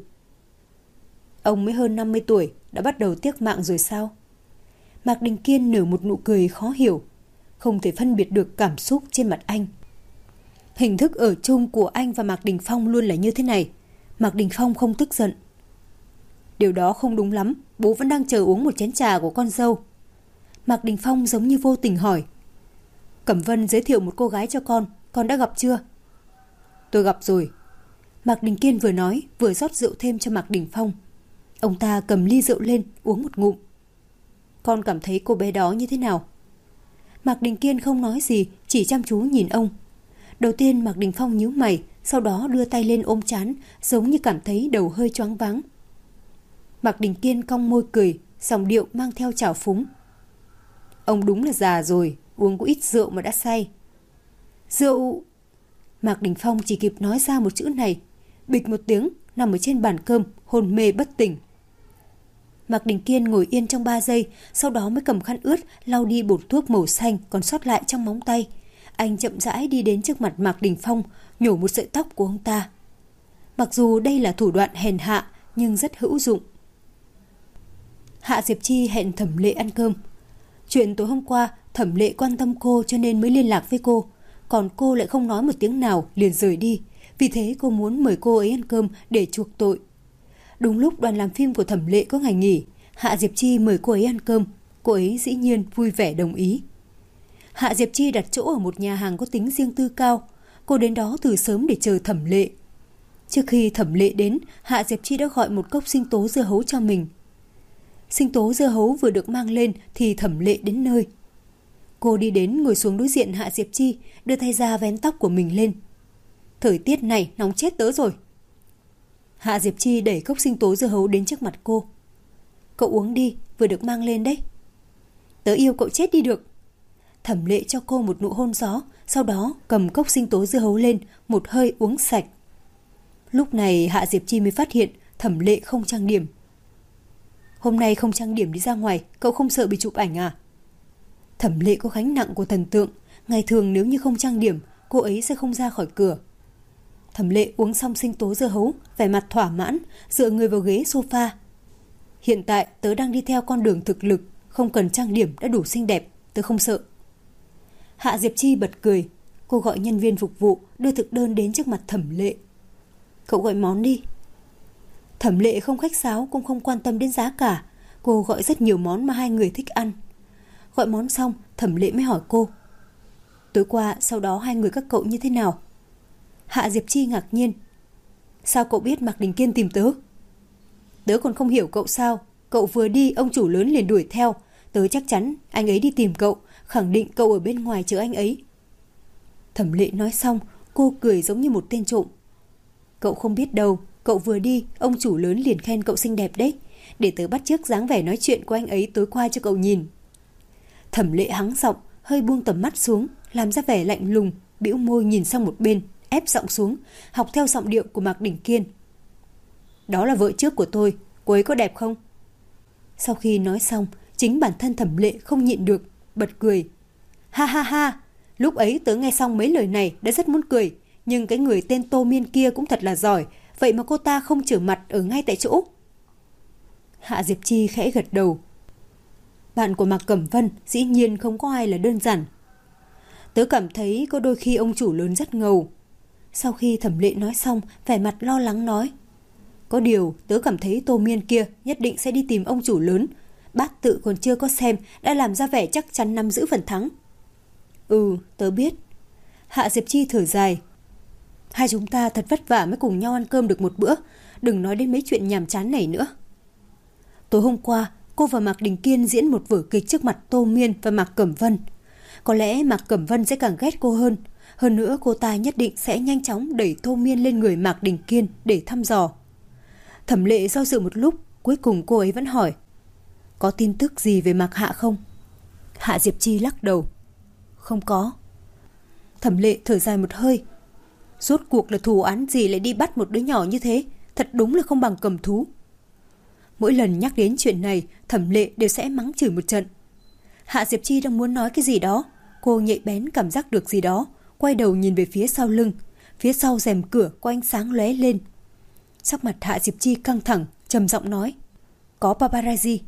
Ông mới hơn 50 tuổi, đã bắt đầu tiếc mạng rồi sao? Mạc Đình Kiên nở một nụ cười khó hiểu, không thể phân biệt được cảm xúc trên mặt anh. Hình thức ở chung của anh và Mạc Đình Phong luôn là như thế này. Mạc Đình Phong không tức giận. Điều đó không đúng lắm, bố vẫn đang chờ uống một chén trà của con dâu. Mạc Đình Phong giống như vô tình hỏi. Cẩm Vân giới thiệu một cô gái cho con đã gặp chưa? Tôi gặp rồi. Mạc Đình Kiên vừa nói, vừa rót rượu thêm cho Mạc Đình Phong. Ông ta cầm ly rượu lên, uống một ngụm. Con cảm thấy cô bé đó như thế nào? Mạc Đình Kiên không nói gì, chỉ chăm chú nhìn ông. Đầu tiên Mạc Đình Phong nhíu mày, sau đó đưa tay lên ôm trán, giống như cảm thấy đầu hơi choáng váng. Mạc Đình Kiên cong môi cười, giọng điệu mang theo trào phúng. Ông đúng là già rồi, uống có ít rượu mà đã say. Rượu... Mạc Đình Phong chỉ kịp nói ra một chữ này, bịch một tiếng, nằm ở trên bàn cơm, hôn mê bất tỉnh. Mạc Đình Kiên ngồi yên trong 3 giây, sau đó mới cầm khăn ướt lau đi bột thuốc màu xanh còn sót lại trong móng tay. Anh chậm rãi đi đến trước mặt Mạc Đình Phong, nhổ một sợi tóc của ông ta. Mặc dù đây là thủ đoạn hèn hạ, nhưng rất hữu dụng. Hạ Diệp Chi hẹn Thẩm Lệ ăn cơm. Chuyện tối hôm qua, Thẩm Lệ quan tâm cô cho nên mới liên lạc với cô. Còn cô lại không nói một tiếng nào, liền rời đi. Vì thế cô muốn mời cô ấy ăn cơm để chuộc tội. Đúng lúc đoàn làm phim của Thẩm Lệ có ngày nghỉ, Hạ Diệp Chi mời cô ấy ăn cơm. Cô ấy dĩ nhiên vui vẻ đồng ý. Hạ Diệp Chi đặt chỗ ở một nhà hàng có tính riêng tư cao. Cô đến đó từ sớm để chờ Thẩm Lệ. Trước khi Thẩm Lệ đến, Hạ Diệp Chi đã gọi một cốc sinh tố dưa hấu cho mình. Sinh tố dưa hấu vừa được mang lên thì Thẩm Lệ đến nơi. Cô đi đến ngồi xuống đối diện Hạ Diệp Chi, đưa tay ra vén tóc của mình lên. Thời tiết này nóng chết tớ rồi. Hạ Diệp Chi đẩy cốc sinh tố dưa hấu đến trước mặt cô. Cậu uống đi, vừa được mang lên đấy. Tớ yêu cậu chết đi được. Thẩm Lệ cho cô một nụ hôn gió, sau đó cầm cốc sinh tố dưa hấu lên, một hơi uống sạch. Lúc này Hạ Diệp Chi mới phát hiện Thẩm Lệ không trang điểm. Hôm nay không trang điểm đi ra ngoài, cậu không sợ bị chụp ảnh à? Thẩm Lệ có gánh nặng của thần tượng, ngày thường nếu như không trang điểm, cô ấy sẽ không ra khỏi cửa. Thẩm Lệ uống xong sinh tố dưa hấu, vẻ mặt thỏa mãn, dựa người vào ghế sofa. Hiện tại tớ đang đi theo con đường thực lực, không cần trang điểm đã đủ xinh đẹp, tớ không sợ. Hạ Diệp Chi bật cười, cô gọi nhân viên phục vụ đưa thực đơn đến trước mặt Thẩm Lệ. Cậu gọi món đi. Thẩm Lệ không khách sáo cũng không quan tâm đến giá cả, cô gọi rất nhiều món mà hai người thích ăn. Gọi món xong, Thẩm Lệ mới hỏi cô. Tối qua sau đó hai người các cậu như thế nào? Hạ Diệp Chi ngạc nhiên. Sao cậu biết Mạc Đình Kiên tìm tớ? Tớ còn không hiểu cậu sao? Cậu vừa đi ông chủ lớn liền đuổi theo. Tớ chắc chắn anh ấy đi tìm cậu, khẳng định cậu ở bên ngoài chờ anh ấy. Thẩm Lệ nói xong, cô cười giống như một tên trộm. Cậu không biết đâu, cậu vừa đi ông chủ lớn liền khen cậu xinh đẹp đấy. Để tớ bắt chước dáng vẻ nói chuyện của anh ấy tối qua cho cậu nhìn. Thẩm Lệ hắng giọng, hơi buông tầm mắt xuống, làm ra vẻ lạnh lùng, bĩu môi nhìn sang một bên, ép giọng xuống, học theo giọng điệu của Mạc Đình Kiên. Đó là vợ trước của tôi, cô ấy có đẹp không? Sau khi nói xong, chính bản thân Thẩm Lệ không nhịn được, bật cười. Ha ha ha, Lúc ấy tớ nghe xong mấy lời này đã rất muốn cười, nhưng cái người tên Tô Miên kia cũng thật là giỏi, vậy mà cô ta không trở mặt ở ngay tại chỗ. Hạ Diệp Chi khẽ gật đầu. Bạn của Mạc Cẩm Vân dĩ nhiên không có ai là đơn giản. Tớ cảm thấy có đôi khi ông chủ lớn rất ngầu. Sau khi Thẩm Lệ nói xong, vẻ mặt lo lắng nói. Có điều tớ cảm thấy Tô Miên kia nhất định sẽ đi tìm ông chủ lớn. Bát tự còn chưa có xem đã làm ra vẻ chắc chắn nắm giữ phần thắng. Tớ biết. Hạ Diệp Chi thở dài. Hai chúng ta thật vất vả mới cùng nhau ăn cơm được một bữa. Đừng nói đến mấy chuyện nhàm chán này nữa. Tối hôm qua, cô và Mạc Đình Kiên diễn một vở kịch trước mặt Tô Miên và Mạc Cẩm Vân. Có lẽ Mạc Cẩm Vân sẽ càng ghét cô hơn. Hơn nữa cô ta nhất định sẽ nhanh chóng đẩy Tô Miên lên người Mạc Đình Kiên để thăm dò. Thẩm Lệ do dự một lúc, cuối cùng cô ấy vẫn hỏi. Có tin tức gì về Mạc Hạ không? Hạ Diệp Chi lắc đầu. Không có. Thẩm Lệ thở dài một hơi. Rốt cuộc là thù oán gì lại đi bắt một đứa nhỏ như thế? Thật đúng là không bằng cầm thú. Mỗi lần nhắc đến chuyện này, Thẩm Lệ đều sẽ mắng chửi một trận. Hạ Diệp Chi đang muốn nói cái gì đó. Cô nhạy bén cảm giác được gì đó, quay đầu nhìn về phía sau lưng. Phía sau rèm cửa có ánh sáng lóe lên. Sắc mặt Hạ Diệp Chi căng thẳng, trầm giọng nói. Có paparazzi.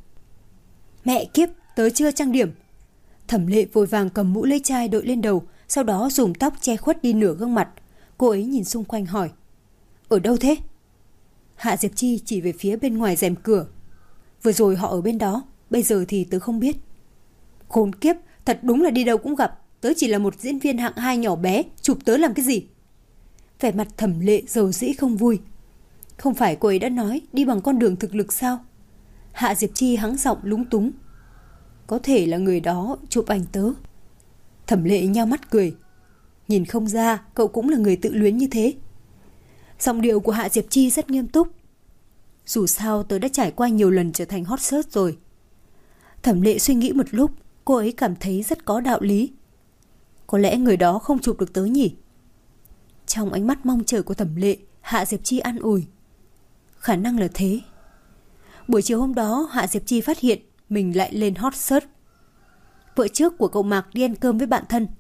Mẹ kiếp, tớ chưa trang điểm. Thẩm Lệ vội vàng cầm mũ lưỡi chai đội lên đầu, sau đó dùng tóc che khuất đi nửa gương mặt. Cô ấy nhìn xung quanh hỏi. Ở đâu thế? Hạ Diệp Chi chỉ về phía bên ngoài rèm cửa. Vừa rồi họ ở bên đó, bây giờ thì tớ không biết. Khốn kiếp, thật đúng là đi đâu cũng gặp. Tớ chỉ là một diễn viên hạng 2 nhỏ bé, chụp tớ làm cái gì? Vẻ mặt Thẩm Lệ dầu dĩ không vui. Không phải cô ấy đã nói đi bằng con đường thực lực sao? Hạ Diệp Chi hắng giọng lúng túng. Có thể là người đó chụp ảnh tớ. Thẩm Lệ nhao mắt cười. Nhìn không ra cậu cũng là người tự luyến như thế. Giọng điệu của Hạ Diệp Chi rất nghiêm túc. Dù sao tớ đã trải qua nhiều lần trở thành hot search rồi. Thẩm Lệ suy nghĩ một lúc, cô ấy cảm thấy rất có đạo lý. Có lẽ người đó không chụp được tớ nhỉ? Trong ánh mắt mong chờ của Thẩm Lệ, Hạ Diệp Chi an ủi. Khả năng là thế. Buổi chiều hôm đó, Hạ Diệp Chi phát hiện mình lại lên hot search. Vợ trước của cậu Mạc đi ăn cơm với bạn thân.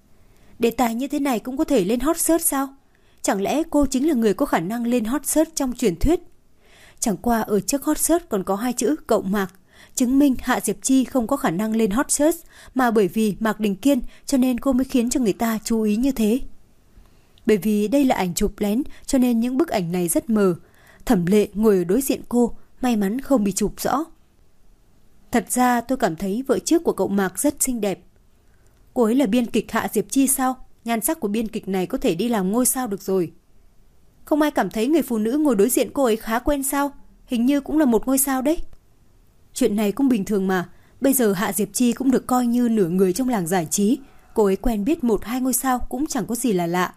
Đề tài như thế này cũng có thể lên hot search sao? Chẳng lẽ cô chính là người có khả năng lên hot search trong truyền thuyết? Chẳng qua ở trước hot search còn có 2 chữ cậu Mạc, chứng minh Hạ Diệp Chi không có khả năng lên hot search, mà bởi vì Mạc Đình Kiên cho nên cô mới khiến cho người ta chú ý như thế. Bởi vì đây là ảnh chụp lén cho nên những bức ảnh này rất mờ. Thẩm Lệ ngồi ở đối diện cô, may mắn không bị chụp rõ. Thật ra tôi cảm thấy vợ trước của cậu Mạc rất xinh đẹp. Cô ấy là biên kịch Hạ Diệp Chi sao? Nhan sắc của biên kịch này có thể đi làm ngôi sao được rồi. Không ai cảm thấy người phụ nữ ngồi đối diện cô ấy khá quen sao? Hình như cũng là một ngôi sao đấy. Chuyện này cũng bình thường mà. Bây giờ Hạ Diệp Chi cũng được coi như nửa người trong làng giải trí. Cô ấy quen biết 1-2 ngôi sao cũng chẳng có gì là lạ.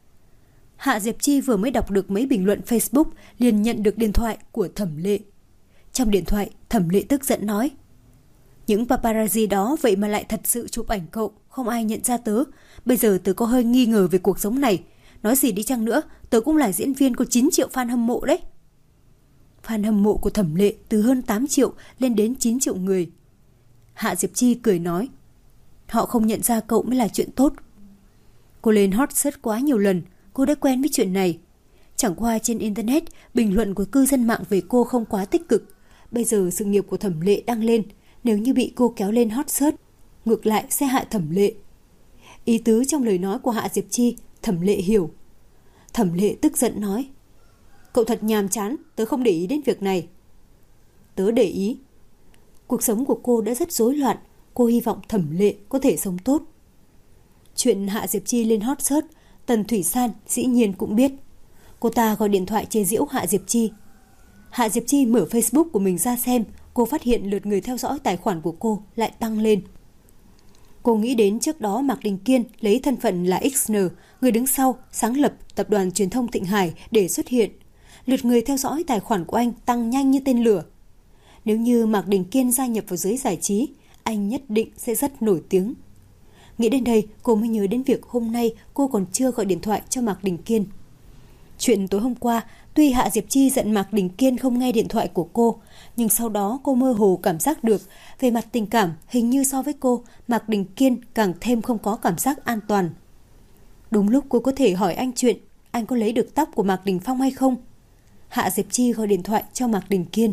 Hạ Diệp Chi vừa mới đọc được mấy bình luận Facebook liền nhận được điện thoại của Thẩm Lệ. Trong điện thoại, Thẩm Lệ tức giận nói. Những paparazzi đó vậy mà lại thật sự chụp ảnh cậu, không ai nhận ra tớ. Bây giờ tớ có hơi nghi ngờ về cuộc sống này. Nói gì đi chăng nữa, tớ cũng là diễn viên có 9 triệu fan hâm mộ đấy. Fan hâm mộ của Thẩm Lệ từ hơn 8 triệu lên đến 9 triệu người. Hạ Diệp Chi cười nói. Họ không nhận ra cậu mới là chuyện tốt. Cô lên hot search quá nhiều lần, cô đã quen với chuyện này. Chẳng qua trên Internet, bình luận của cư dân mạng về cô không quá tích cực. Bây giờ sự nghiệp của Thẩm Lệ đang lên, nếu như bị cô kéo lên hot search, ngược lại sẽ hại Thẩm Lệ. Ý tứ trong lời nói của Hạ Diệp Chi, Thẩm Lệ hiểu. Thẩm Lệ tức giận nói. Cậu thật nhàm chán, tớ không để ý đến việc này. Tớ để ý. Cuộc sống của cô đã rất rối loạn, cô hy vọng Thẩm Lệ có thể sống tốt. Chuyện Hạ Diệp Chi lên hot search, Tần Thủy San dĩ nhiên cũng biết. Cô ta gọi điện thoại chế giễu Hạ Diệp Chi. Hạ Diệp Chi mở Facebook của mình ra xem, cô phát hiện lượt người theo dõi tài khoản của cô lại tăng lên. Cô nghĩ đến trước đó Mạc Đình Kiên lấy thân phận là XN, người đứng sau sáng lập tập đoàn truyền thông Thịnh Hải để xuất hiện. Lượt người theo dõi tài khoản của anh tăng nhanh như tên lửa. Nếu như Mạc Đình Kiên gia nhập vào giới giải trí, anh nhất định sẽ rất nổi tiếng. Nghĩ đến đây, cô mới nhớ đến việc hôm nay cô còn chưa gọi điện thoại cho Mạc Đình Kiên. Chuyện tối hôm qua, tuy Hạ Diệp Chi giận Mạc Đình Kiên không nghe điện thoại của cô, nhưng sau đó cô mơ hồ cảm giác được, về mặt tình cảm, hình như so với cô, Mạc Đình Kiên càng thêm không có cảm giác an toàn. Đúng lúc cô có thể hỏi anh chuyện, anh có lấy được tóc của Mạc Đình Phong hay không? Hạ Diệp Chi gọi điện thoại cho Mạc Đình Kiên.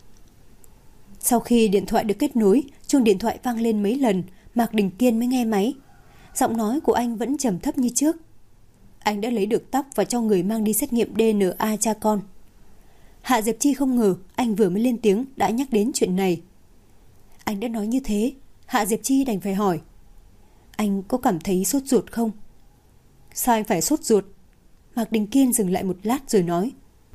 Sau khi điện thoại được kết nối, chuông điện thoại vang lên mấy lần, Mạc Đình Kiên mới nghe máy. Giọng nói của anh vẫn trầm thấp như trước. Anh đã lấy được tóc và cho người mang đi xét nghiệm DNA cha con. Hạ Diệp Chi không ngờ anh vừa mới lên tiếng đã nhắc đến chuyện này. Anh đã nói như thế, Hạ Diệp Chi đành phải hỏi. Anh có cảm thấy sốt ruột không? Sao anh phải sốt ruột? Mạc Đình Kiên dừng lại một lát rồi nói.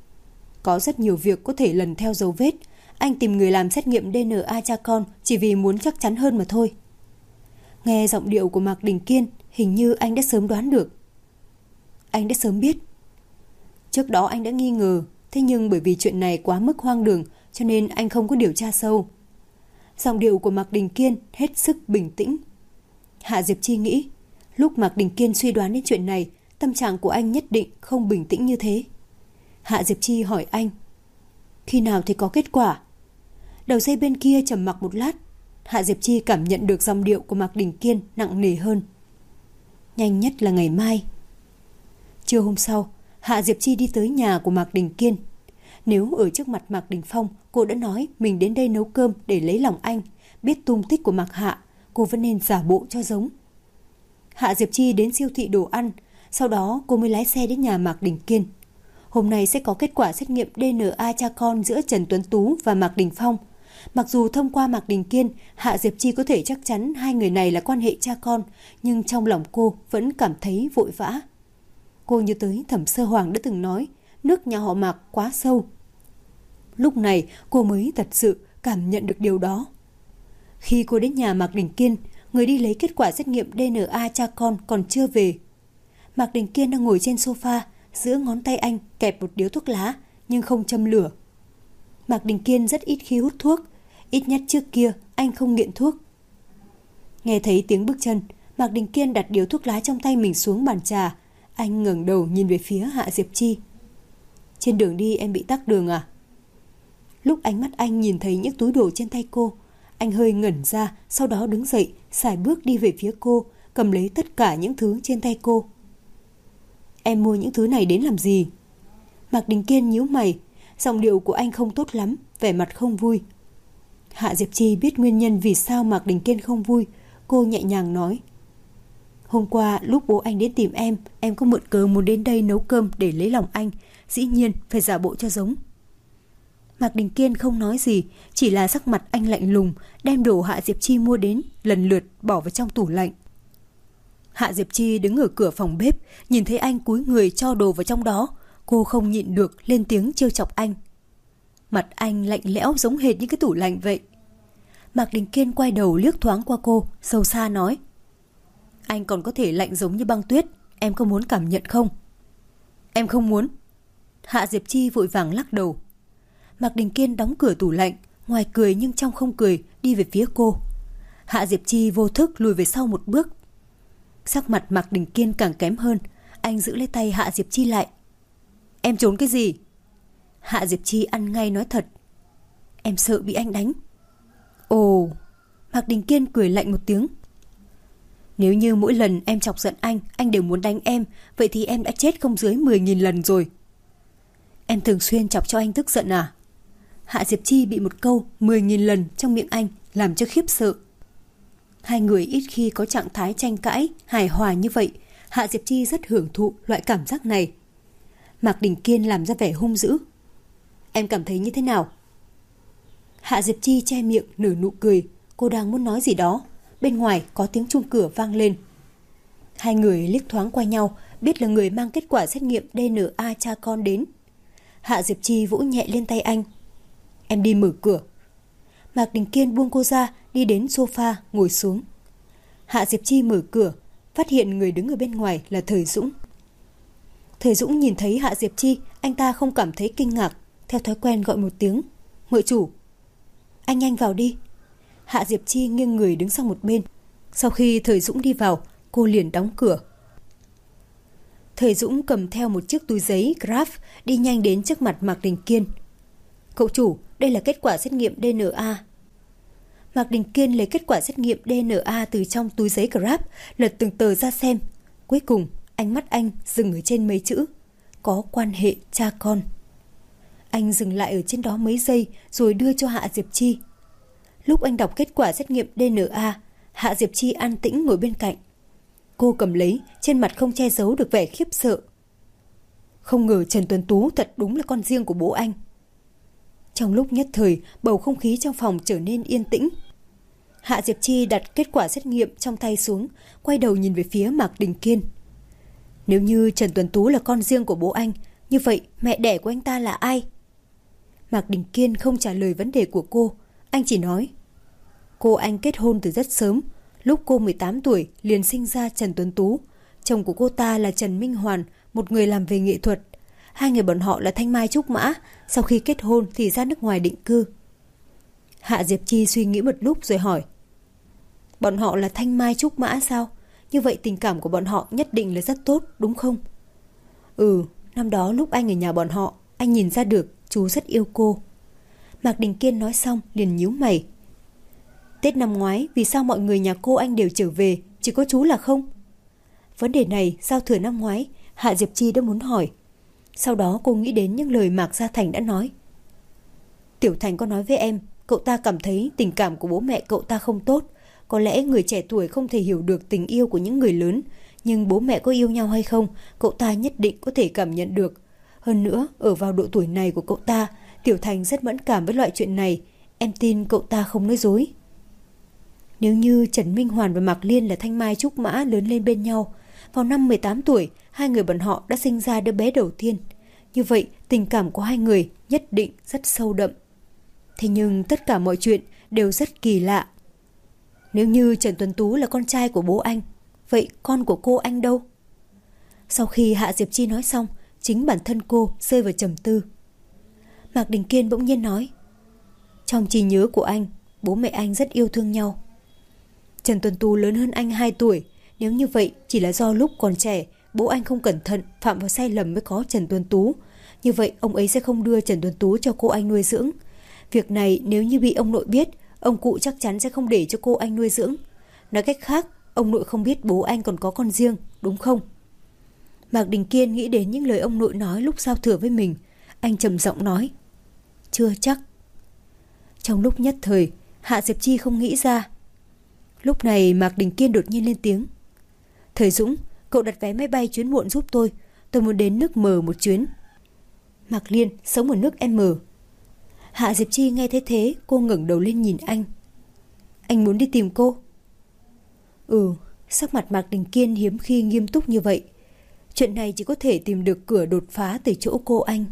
Có rất nhiều việc có thể lần theo dấu vết. Anh tìm người làm xét nghiệm DNA cha con chỉ vì muốn chắc chắn hơn mà thôi. Nghe giọng điệu của Mạc Đình Kiên, hình như anh đã sớm đoán được. Anh đã sớm biết. Trước đó anh đã nghi ngờ, thế nhưng bởi vì chuyện này quá mức hoang đường cho nên anh không có điều tra sâu. Giọng điệu của Mạc Đình Kiên hết sức bình tĩnh. Hạ Diệp Chi nghĩ, lúc Mạc Đình Kiên suy đoán đến chuyện này, tâm trạng của anh nhất định không bình tĩnh như thế. Hạ Diệp Chi hỏi anh, khi nào thì có kết quả? Đầu dây bên kia trầm mặc một lát, Hạ Diệp Chi cảm nhận được giọng điệu của Mạc Đình Kiên nặng nề hơn. Nhanh nhất là ngày mai. Trưa hôm sau, Hạ Diệp Chi đi tới nhà của Mạc Đình Kiên. Nếu ở trước mặt Mạc Đình Phong, cô đã nói mình đến đây nấu cơm để lấy lòng anh, biết tung tích của Mạc Hạ, cô vẫn nên giả bộ cho giống. Hạ Diệp Chi đến siêu thị đồ ăn, sau đó cô mới lái xe đến nhà Mạc Đình Kiên. Hôm nay sẽ có kết quả xét nghiệm DNA cha con giữa Trần Tuấn Tú và Mạc Đình Phong. Mặc dù thông qua Mạc Đình Kiên, Hạ Diệp Chi có thể chắc chắn hai người này là quan hệ cha con, nhưng trong lòng cô vẫn cảm thấy vội vã. Cô nhớ tới Thẩm Sơ Hoàng đã từng nói, nước nhà họ Mạc quá sâu. Lúc này cô mới thật sự cảm nhận được điều đó. Khi cô đến nhà Mạc Đình Kiên, người đi lấy kết quả xét nghiệm DNA cha con còn chưa về. Mạc Đình Kiên đang ngồi trên sofa, giữa ngón tay anh kẹp một điếu thuốc lá nhưng không châm lửa. Mạc Đình Kiên rất ít khi hút thuốc, ít nhất trước kia anh không nghiện thuốc. Nghe thấy tiếng bước chân, Mạc Đình Kiên đặt điếu thuốc lá trong tay mình xuống bàn trà. Anh ngẩng đầu nhìn về phía Hạ Diệp Chi. Trên đường đi em bị tắc đường à? Lúc ánh mắt anh nhìn thấy những túi đồ trên tay cô, anh hơi ngẩn ra, sau đó đứng dậy, sải bước đi về phía cô, cầm lấy tất cả những thứ trên tay cô. Em mua những thứ này đến làm gì? Mạc Đình Kiên nhíu mày, giọng điệu của anh không tốt lắm, vẻ mặt không vui. Hạ Diệp Chi biết nguyên nhân vì sao Mạc Đình Kiên không vui, cô nhẹ nhàng nói. Hôm qua lúc bố anh đến tìm em có mượn cớ muốn đến đây nấu cơm để lấy lòng anh, dĩ nhiên phải giả bộ cho giống. Mạc Đình Kiên không nói gì, chỉ là sắc mặt anh lạnh lùng, đem đồ Hạ Diệp Chi mua đến, lần lượt bỏ vào trong tủ lạnh. Hạ Diệp Chi đứng ở cửa phòng bếp, nhìn thấy anh cúi người cho đồ vào trong đó, cô không nhịn được lên tiếng trêu chọc anh. Mặt anh lạnh lẽo giống hệt như cái tủ lạnh vậy. Mạc Đình Kiên quay đầu liếc thoáng qua cô, sâu xa nói. Anh còn có thể lạnh giống như băng tuyết, em có muốn cảm nhận không? Em không muốn. Hạ Diệp Chi vội vàng lắc đầu. Mạc Đình Kiên đóng cửa tủ lạnh, ngoài cười nhưng trong không cười, đi về phía cô. Hạ Diệp Chi vô thức lùi về sau một bước. Sắc mặt Mạc Đình Kiên càng kém hơn, anh giữ lấy tay Hạ Diệp Chi lại. Em trốn cái gì? Hạ Diệp Chi ăn ngay nói thật. Em sợ bị anh đánh. Ồ, Mạc Đình Kiên cười lạnh một tiếng. Nếu như mỗi lần em chọc giận anh đều muốn đánh em, vậy thì em đã chết không dưới 10.000 lần rồi. Em thường xuyên chọc cho anh tức giận à? Hạ Diệp Chi bị một câu 10.000 lần trong miệng anh làm cho khiếp sợ. Hai người ít khi có trạng thái tranh cãi, hài hòa như vậy. Hạ Diệp Chi rất hưởng thụ loại cảm giác này. Mạc Đình Kiên làm ra vẻ hung dữ. Em cảm thấy như thế nào? Hạ Diệp Chi che miệng nở nụ cười. Cô đang muốn nói gì đó. Bên ngoài có tiếng chuông cửa vang lên. Hai người liếc thoáng qua nhau, biết là người mang kết quả xét nghiệm DNA cha con đến. Hạ Diệp Chi vỗ nhẹ lên tay anh. Em đi mở cửa. Mạc Đình Kiên buông cô ra, đi đến sofa ngồi xuống. Hạ Diệp Chi mở cửa, phát hiện người đứng ở bên ngoài là Thời Dũng. Thời Dũng nhìn thấy Hạ Diệp Chi, anh ta không cảm thấy kinh ngạc, theo thói quen gọi một tiếng. Ngụy chủ. Anh nhanh vào đi. Hạ Diệp Chi nghiêng người đứng sang một bên. Sau khi Thời Dũng đi vào, cô liền đóng cửa. Thời Dũng cầm theo một chiếc túi giấy Graph đi nhanh đến trước mặt Mạc Đình Kiên. Cậu chủ, đây là kết quả xét nghiệm DNA. Mạc Đình Kiên lấy kết quả xét nghiệm DNA từ trong túi giấy Graph, lật từng tờ ra xem. Cuối cùng, ánh mắt anh dừng ở trên mấy chữ: có quan hệ cha con. Anh dừng lại ở trên đó mấy giây rồi đưa cho Hạ Diệp Chi. Lúc anh đọc kết quả xét nghiệm DNA, Hạ Diệp Chi an tĩnh ngồi bên cạnh. Cô cầm lấy, trên mặt không che giấu được vẻ khiếp sợ. Không ngờ Trần Tuấn Tú thật đúng là con riêng của bố anh. Trong lúc nhất thời, bầu không khí trong phòng trở nên yên tĩnh. Hạ Diệp Chi đặt kết quả xét nghiệm trong tay xuống, quay đầu nhìn về phía Mạc Đình Kiên. Nếu như Trần Tuấn Tú là con riêng của bố anh, như vậy mẹ đẻ của anh ta là ai? Mạc Đình Kiên không trả lời vấn đề của cô, anh chỉ nói: cô anh kết hôn từ rất sớm, lúc cô 18 tuổi liền sinh ra Trần Tuấn Tú. Chồng của cô ta là Trần Minh Hoàn, một người làm về nghệ thuật. Hai người bọn họ là thanh mai trúc mã, sau khi kết hôn thì ra nước ngoài định cư. Hạ Diệp Chi suy nghĩ một lúc rồi hỏi: bọn họ là thanh mai trúc mã sao? Như vậy tình cảm của bọn họ nhất định là rất tốt, đúng không? Ừ, năm đó lúc anh ở nhà bọn họ, anh nhìn ra được chú rất yêu cô. Mạc Đình Kiên nói xong liền nhíu mày. Tết năm ngoái vì sao mọi người nhà cô anh đều trở về, chỉ có chú là không? Vấn đề này giao thừa năm ngoái Hạ Diệp Chi đã muốn hỏi. Sau đó cô nghĩ đến những lời Mạc Gia Thành đã nói. Tiểu Thành có nói với em, cậu ta cảm thấy tình cảm của bố mẹ cậu ta không tốt. Có lẽ người trẻ tuổi không thể hiểu được tình yêu của những người lớn, nhưng bố mẹ có yêu nhau hay không, cậu ta nhất định có thể cảm nhận được. Hơn nữa, ở vào độ tuổi này của cậu ta, Tiểu Thành rất mẫn cảm với loại chuyện này. Em tin cậu ta không nói dối. Nếu như Trần Minh Hoàn và Mạc Liên là thanh mai trúc mã lớn lên bên nhau, vào năm 18 tuổi, hai người bọn họ đã sinh ra đứa bé đầu tiên. Như vậy, tình cảm của hai người nhất định rất sâu đậm. Thế nhưng tất cả mọi chuyện đều rất kỳ lạ. Nếu như Trần Tuấn Tú là con trai của bố anh, vậy con của cô anh đâu? Sau khi Hạ Diệp Chi nói xong, chính bản thân cô rơi vào trầm tư. Mạc Đình Kiên bỗng nhiên nói: trong trí nhớ của anh, bố mẹ anh rất yêu thương nhau. Trần Tuấn Tú lớn hơn anh 2 tuổi. Nếu như vậy chỉ là do lúc còn trẻ bố anh không cẩn thận phạm vào sai lầm mới có Trần Tuấn Tú. Như vậy ông ấy sẽ không đưa Trần Tuấn Tú cho cô anh nuôi dưỡng. Việc này nếu như bị ông nội biết, ông cụ chắc chắn sẽ không để cho cô anh nuôi dưỡng. Nói cách khác, ông nội không biết bố anh còn có con riêng, đúng không? Mạc Đình Kiên nghĩ đến những lời ông nội nói lúc giao thừa với mình. Anh trầm giọng nói: chưa chắc. Trong lúc nhất thời, Hạ Diệp Chi không nghĩ ra. Lúc này Mạc Đình Kiên đột nhiên lên tiếng: Thời Dũng, cậu đặt vé máy bay chuyến muộn giúp tôi. Tôi muốn đến nước M một chuyến. Mạc Liên sống ở nước M. Hạ Diệp Chi nghe thấy thế, cô ngẩng đầu lên nhìn anh. Anh muốn đi tìm cô? Ừ, sắc mặt Mạc Đình Kiên hiếm khi nghiêm túc như vậy. Chuyện này chỉ có thể tìm được cửa đột phá từ chỗ cô anh.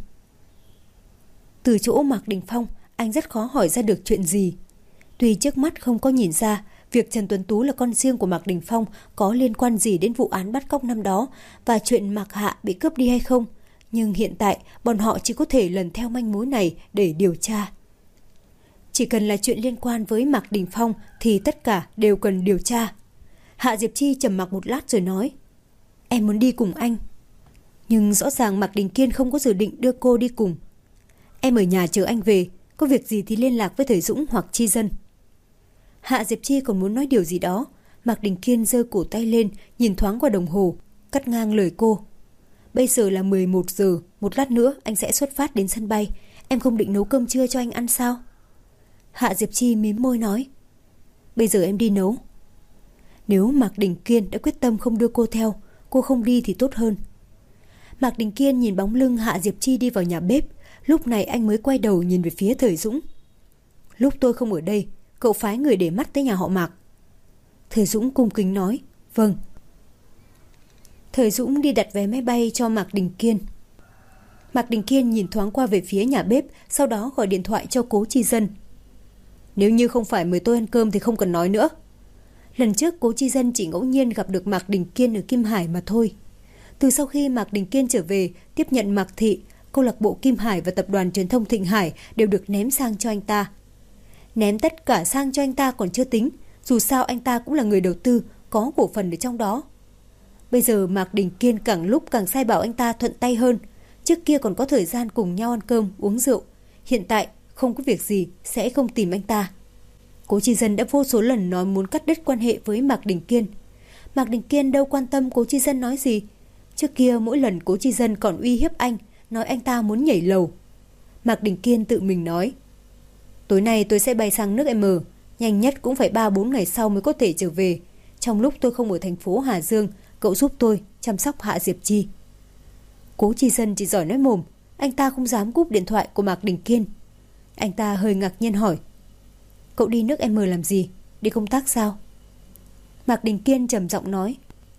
Từ chỗ Mạc Đình Phong, anh rất khó hỏi ra được chuyện gì. Tuy trước mắt không có nhìn ra việc Trần Tuấn Tú là con riêng của Mạc Đình Phong có liên quan gì đến vụ án bắt cóc năm đó và chuyện Mạc Hạ bị cướp đi hay không, nhưng hiện tại bọn họ chỉ có thể lần theo manh mối này để điều tra. Chỉ cần là chuyện liên quan với Mạc Đình Phong thì tất cả đều cần điều tra. Hạ Diệp Chi trầm mặc một lát rồi nói: Em muốn đi cùng anh. Nhưng rõ ràng Mạc Đình Kiên không có dự định đưa cô đi cùng. Em ở nhà chờ anh về, có việc gì thì liên lạc với Thời Dũng hoặc Chi Dân. Hạ Diệp Chi còn muốn nói điều gì đó, Mạc Đình Kiên giơ cổ tay lên, nhìn thoáng qua đồng hồ, cắt ngang lời cô. Bây giờ là 11 giờ, một lát nữa anh sẽ xuất phát đến sân bay. Em không định nấu cơm trưa cho anh ăn sao? Hạ Diệp Chi mím môi nói: Bây giờ em đi nấu. Nếu Mạc Đình Kiên đã quyết tâm không đưa cô theo, cô không đi thì tốt hơn. Mạc Đình Kiên nhìn bóng lưng Hạ Diệp Chi đi vào nhà bếp. Lúc này anh mới quay đầu nhìn về phía Thời Dũng. Lúc tôi không ở đây, cậu phái người để mắt tới nhà họ Mạc. Thời Dũng cung kính nói: Vâng. Thời Dũng đi đặt vé máy bay cho Mạc Đình Kiên. Mạc Đình Kiên nhìn thoáng qua về phía nhà bếp, sau đó gọi điện thoại cho Cố Chi Dân. Nếu như không phải mời tôi ăn cơm thì không cần nói nữa. Lần trước Cố Chi Dân chỉ ngẫu nhiên gặp được Mạc Đình Kiên ở Kim Hải mà thôi. Từ sau khi Mạc Đình Kiên trở về tiếp nhận Mạc Thị, câu lạc bộ Kim Hải và tập đoàn truyền thông Thịnh Hải đều được ném sang cho anh ta. Ném tất cả sang cho anh ta còn chưa tính, dù sao anh ta cũng là người đầu tư, có cổ phần ở trong đó. Bây giờ Mạc Đình Kiên càng lúc càng sai bảo anh ta thuận tay hơn. Trước kia còn có thời gian cùng nhau ăn cơm, uống rượu. Hiện tại không có việc gì sẽ không tìm anh ta. Cố Chi Dân đã vô số lần nói muốn cắt đứt quan hệ với Mạc Đình Kiên. Mạc Đình Kiên đâu quan tâm Cố Chi Dân nói gì. Trước kia mỗi lần Cố Chi Dân còn uy hiếp anh, nói anh ta muốn nhảy lầu. Mạc Đình Kiên tự mình nói, tối nay tôi sẽ bay sang nước M, nhanh nhất cũng phải 3-4 ngày sau mới có thể trở về. Trong lúc tôi không ở thành phố Hà Dương, cậu giúp tôi chăm sóc Hạ Diệp Chi. Cố Chi Dân chỉ giỏi nói mồm, anh ta không dám cúp điện thoại của Mạc Đình Kiên. Anh ta hơi ngạc nhiên hỏi, cậu đi nước M làm gì? Đi công tác sao? Mạc Đình Kiên trầm giọng nói,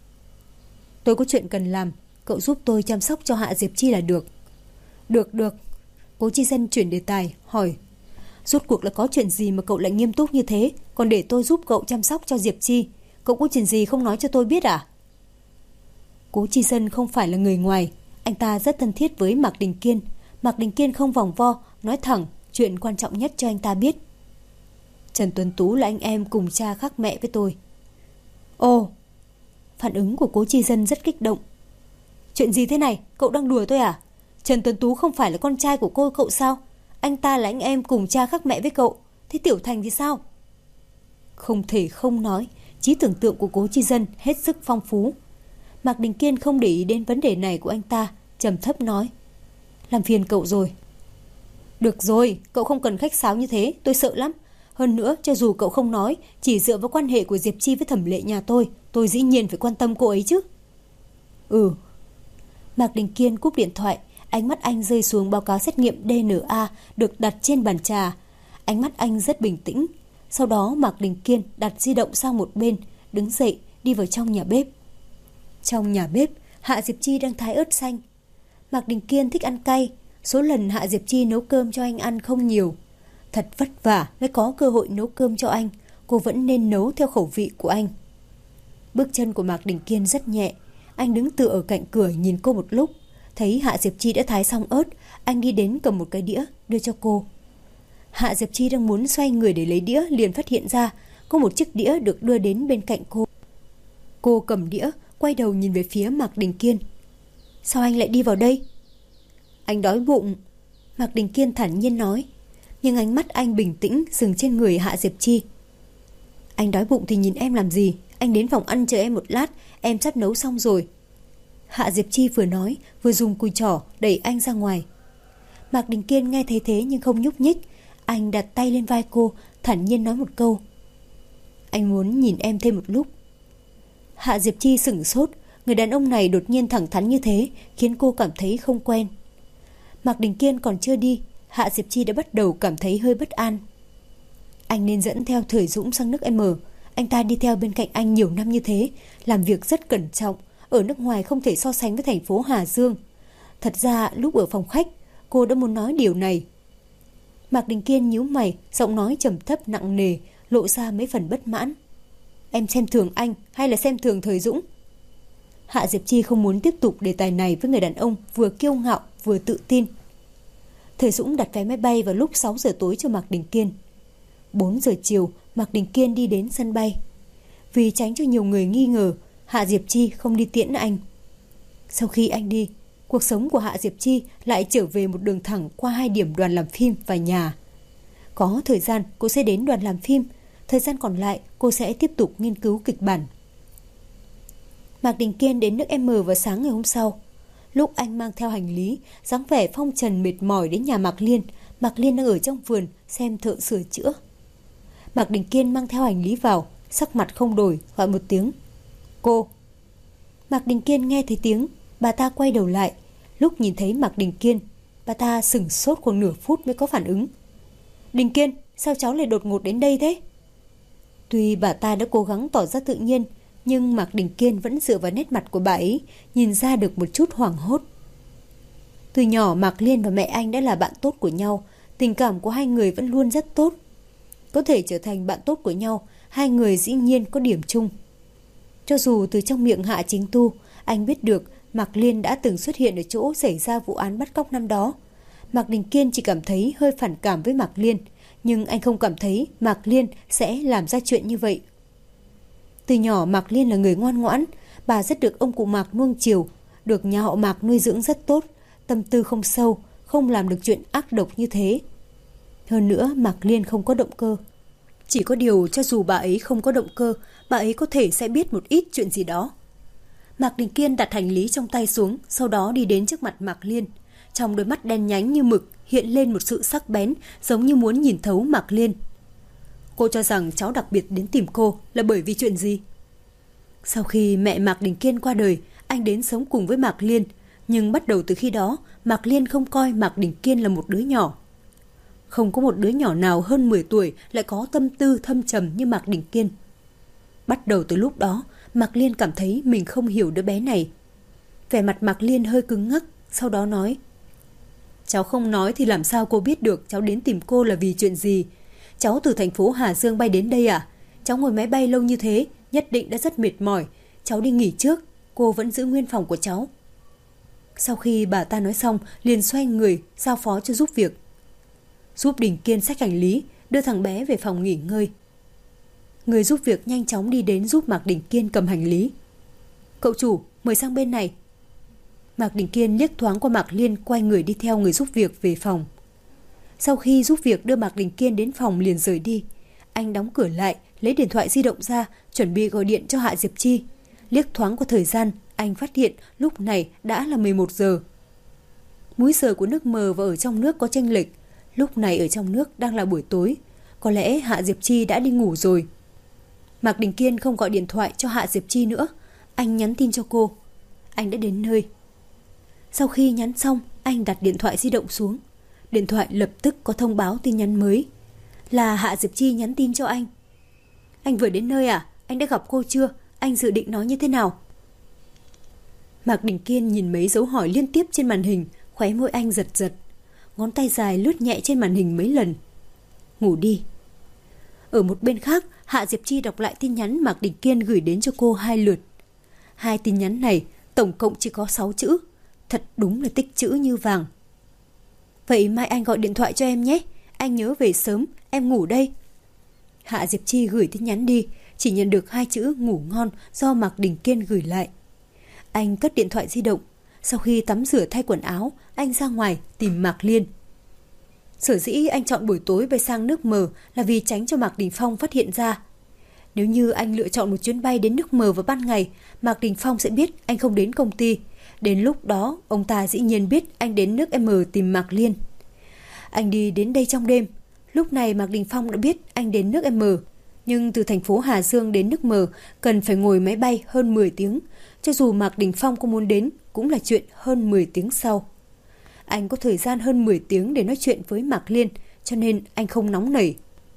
tôi có chuyện cần làm, cậu giúp tôi chăm sóc cho Hạ Diệp Chi là được. Được. Cố Chi Dân chuyển đề tài, hỏi, rốt cuộc là có chuyện gì mà cậu lại nghiêm túc như thế, còn để tôi giúp cậu chăm sóc cho Diệp Chi? Cậu có chuyện gì không nói cho tôi biết à? Cố Chi Dân không phải là người ngoài, anh ta rất thân thiết với Mạc Đình Kiên. Mạc Đình Kiên không vòng vo, nói thẳng chuyện quan trọng nhất cho anh ta biết. Trần Tuấn Tú là anh em cùng cha khác mẹ với tôi. Ồ! Phản ứng của Cố Chi Dân rất kích động. Chuyện gì thế này? Cậu đang đùa tôi à? Trần Tuấn Tú không phải là con trai của cậu sao? Anh ta là anh em cùng cha khác mẹ với cậu. Thế Tiểu Thành thì sao? Không thể không nói, trí tưởng tượng của Cố Chi Dân hết sức phong phú. Mạc Đình Kiên không để ý đến vấn đề này của anh ta, trầm thấp nói, làm phiền cậu rồi. Được rồi, cậu không cần khách sáo như thế, tôi sợ lắm. Hơn nữa, cho dù cậu không nói, chỉ dựa vào quan hệ của Diệp Chi với Thẩm Lệ nhà tôi dĩ nhiên phải quan tâm cô ấy chứ. Ừ. Mạc Đình Kiên cúp điện thoại, ánh mắt anh rơi xuống báo cáo xét nghiệm DNA được đặt trên bàn trà. Ánh mắt anh rất bình tĩnh. Sau đó Mạc Đình Kiên đặt di động sang một bên, đứng dậy đi vào trong nhà bếp. Trong nhà bếp, Hạ Diệp Chi đang thái ớt xanh. Mạc Đình Kiên thích ăn cay, số lần Hạ Diệp Chi nấu cơm cho anh ăn không nhiều. Thật vất vả mới có cơ hội nấu cơm cho anh, cô vẫn nên nấu theo khẩu vị của anh. Bước chân của Mạc Đình Kiên rất nhẹ, anh đứng tựa ở cạnh cửa nhìn cô một lúc. Thấy Hạ Diệp Chi đã thái xong ớt, anh đi đến cầm một cái đĩa đưa cho cô. Hạ Diệp Chi đang muốn xoay người để lấy đĩa liền phát hiện ra có một chiếc đĩa được đưa đến bên cạnh cô. Cô cầm đĩa, quay đầu nhìn về phía Mạc Đình Kiên. Sao anh lại đi vào đây? Anh đói bụng, Mạc Đình Kiên thản nhiên nói. Nhưng ánh mắt anh bình tĩnh dừng trên người Hạ Diệp Chi. Anh đói bụng thì nhìn em làm gì? Anh đến phòng ăn chờ em một lát, em sắp nấu xong rồi. Hạ Diệp Chi vừa nói vừa dùng cùi trỏ đẩy anh ra ngoài. Mạc Đình Kiên nghe thấy thế nhưng không nhúc nhích. Anh đặt tay lên vai cô, thản nhiên nói một câu. Anh muốn nhìn em thêm một lúc. Hạ Diệp Chi sửng sốt. Người đàn ông này đột nhiên thẳng thắn như thế khiến cô cảm thấy không quen. Mạc Đình Kiên còn chưa đi, Hạ Diệp Chi đã bắt đầu cảm thấy hơi bất an. Anh nên dẫn theo Thời Dũng sang nước M. Anh ta đi theo bên cạnh anh nhiều năm như thế, làm việc rất cẩn trọng. Ở nước ngoài không thể so sánh với thành phố Hà Dương. Thật ra lúc ở phòng khách, cô đã muốn nói điều này. Mạc Đình Kiên nhíu mày, giọng nói trầm thấp nặng nề, lộ ra mấy phần bất mãn. Em xem thường anh hay là xem thường Thời Dũng? Hạ Diệp Chi không muốn tiếp tục đề tài này với người đàn ông vừa kiêu ngạo vừa tự tin. Thời Dũng đặt vé máy bay vào lúc 6 giờ tối cho Mạc Đình Kiên. 4 giờ chiều, Mạc Đình Kiên đi đến sân bay. Vì tránh cho nhiều người nghi ngờ, Hạ Diệp Chi không đi tiễn anh. Sau khi anh đi, cuộc sống của Hạ Diệp Chi lại trở về một đường thẳng qua 2 điểm đoàn làm phim và nhà. Có thời gian cô sẽ đến đoàn làm phim, thời gian còn lại cô sẽ tiếp tục nghiên cứu kịch bản. Mạc Đình Kiên đến nước M vào sáng ngày hôm sau. Lúc anh mang theo hành lý, dáng vẻ phong trần mệt mỏi đến nhà Mạc Liên. Mạc Liên đang ở trong vườn xem thợ sửa chữa. Mạc Đình Kiên mang theo hành lý vào, sắc mặt không đổi, gọi một tiếng. Cô. Mạc Đình Kiên nghe thấy tiếng, bà ta quay đầu lại. Lúc nhìn thấy Mạc Đình Kiên, bà ta sửng sốt khoảng nửa phút mới có phản ứng. Đình Kiên, sao cháu lại đột ngột đến đây thế? Tuy bà ta đã cố gắng tỏ ra tự nhiên, nhưng Mạc Đình Kiên vẫn dựa vào nét mặt của bà ấy, nhìn ra được một chút hoảng hốt. Từ nhỏ Mạc Liên và mẹ anh đã là bạn tốt của nhau, tình cảm của hai người vẫn luôn rất tốt. Có thể trở thành bạn tốt của nhau, hai người dĩ nhiên có điểm chung. Cho dù từ trong miệng Hạ Chính Tu, anh biết được Mạc Liên đã từng xuất hiện ở chỗ xảy ra vụ án bắt cóc năm đó. Mạc Đình Kiên chỉ cảm thấy hơi phản cảm với Mạc Liên, nhưng anh không cảm thấy Mạc Liên sẽ làm ra chuyện như vậy. Từ nhỏ Mạc Liên là người ngoan ngoãn, Bà rất được ông cụ Mạc nuông chiều, được nhà họ Mạc nuôi dưỡng rất tốt, tâm tư không sâu, không làm được chuyện ác độc như thế. Hơn nữa Mạc Liên không có động cơ. Chỉ có điều cho dù bà ấy không có động cơ, bà ấy có thể sẽ biết một ít chuyện gì đó. Mạc Đình Kiên đặt hành lý trong tay xuống, sau đó đi đến trước mặt Mạc Liên. Trong đôi mắt đen nhánh như mực hiện lên một sự sắc bén, giống như muốn nhìn thấu Mạc Liên. Cô cho rằng cháu đặc biệt đến tìm cô là bởi vì chuyện gì? Sau khi mẹ Mạc Đình Kiên qua đời, anh đến sống cùng với Mạc Liên. Nhưng bắt đầu từ khi đó, Mạc Liên không coi Mạc Đình Kiên là một đứa nhỏ. Không có một đứa nhỏ nào hơn 10 tuổi lại có tâm tư thâm trầm như Mạc Đình Kiên. Bắt đầu từ lúc đó, Mạc Liên cảm thấy mình không hiểu đứa bé này. Vẻ mặt Mạc Liên hơi cứng ngắc, sau đó nói: cháu không nói thì làm sao cô biết được cháu đến tìm cô là vì chuyện gì? Cháu từ thành phố Hà Dương bay đến đây à? Cháu ngồi máy bay lâu như thế, nhất định đã rất mệt mỏi. Cháu đi nghỉ trước, cô vẫn giữ nguyên phòng của cháu. Sau khi bà ta nói xong, liền xoay người, giao phó cho giúp việc. Giúp Đình Kiên xách hành lý, đưa thằng bé về phòng nghỉ ngơi. Người giúp việc nhanh chóng đi đến giúp Mạc Đình Kiên cầm hành lý. Cậu chủ, mời sang bên này. Mạc Đình Kiên liếc thoáng qua Mạc Liên, quay người đi theo người giúp việc về phòng. Sau khi giúp việc đưa Mạc Đình Kiên đến phòng liền rời đi. Anh đóng cửa lại, lấy điện thoại di động ra, chuẩn bị gọi điện cho Hạ Diệp Chi. Liếc thoáng qua thời gian, anh phát hiện lúc này đã là 11 giờ. Múi giờ của nước mờ và ở trong nước có chênh lệch. Lúc này ở trong nước đang là buổi tối. Có lẽ Hạ Diệp Chi đã đi ngủ rồi. Mạc Đình Kiên không gọi điện thoại cho Hạ Diệp Chi nữa. Anh nhắn tin cho cô. Anh đã đến nơi. Sau khi nhắn xong, anh đặt điện thoại di động xuống. Điện thoại lập tức có thông báo tin nhắn mới. Là Hạ Diệp Chi nhắn tin cho anh. Anh vừa đến nơi à? Anh đã gặp cô chưa? Anh dự định nói như thế nào? Mạc Đình Kiên nhìn mấy dấu hỏi liên tiếp trên màn hình, khóe môi anh giật giật. Ngón tay dài lướt nhẹ trên màn hình mấy lần. Ngủ đi. Ở một bên khác, Hạ Diệp Chi đọc lại tin nhắn Mạc Đình Kiên gửi đến cho cô 2 lượt. 2 tin nhắn này tổng cộng chỉ có 6 chữ. Thật đúng là tích chữ như vàng. Vậy mai anh gọi điện thoại cho em nhé. Anh nhớ về sớm, em ngủ đây. Hạ Diệp Chi gửi tin nhắn đi, chỉ nhận được 2 chữ ngủ ngon do Mạc Đình Kiên gửi lại. Anh cất điện thoại di động. Sau khi tắm rửa thay quần áo, anh ra ngoài tìm Mạc Liên. Sở dĩ anh chọn buổi tối bay sang nước mờ là vì tránh cho Mạc Đình Phong phát hiện ra. Nếu như anh lựa chọn một chuyến bay đến nước mờ vào ban ngày, Mạc Đình Phong sẽ biết anh không đến công ty. Đến lúc đó, ông ta dĩ nhiên biết anh đến nước M tìm Mạc Liên. Anh đi đến đây trong đêm. Lúc này Mạc Đình Phong đã biết anh đến nước M. Nhưng từ thành phố Hà Dương đến nước M cần phải ngồi máy bay hơn 10 tiếng. Cho dù Mạc Đình Phong có muốn đến, cũng là chuyện hơn 10 tiếng sau. Anh có thời gian hơn 10 tiếng để nói chuyện với Mạc Liên, cho nên anh không nóng nảy.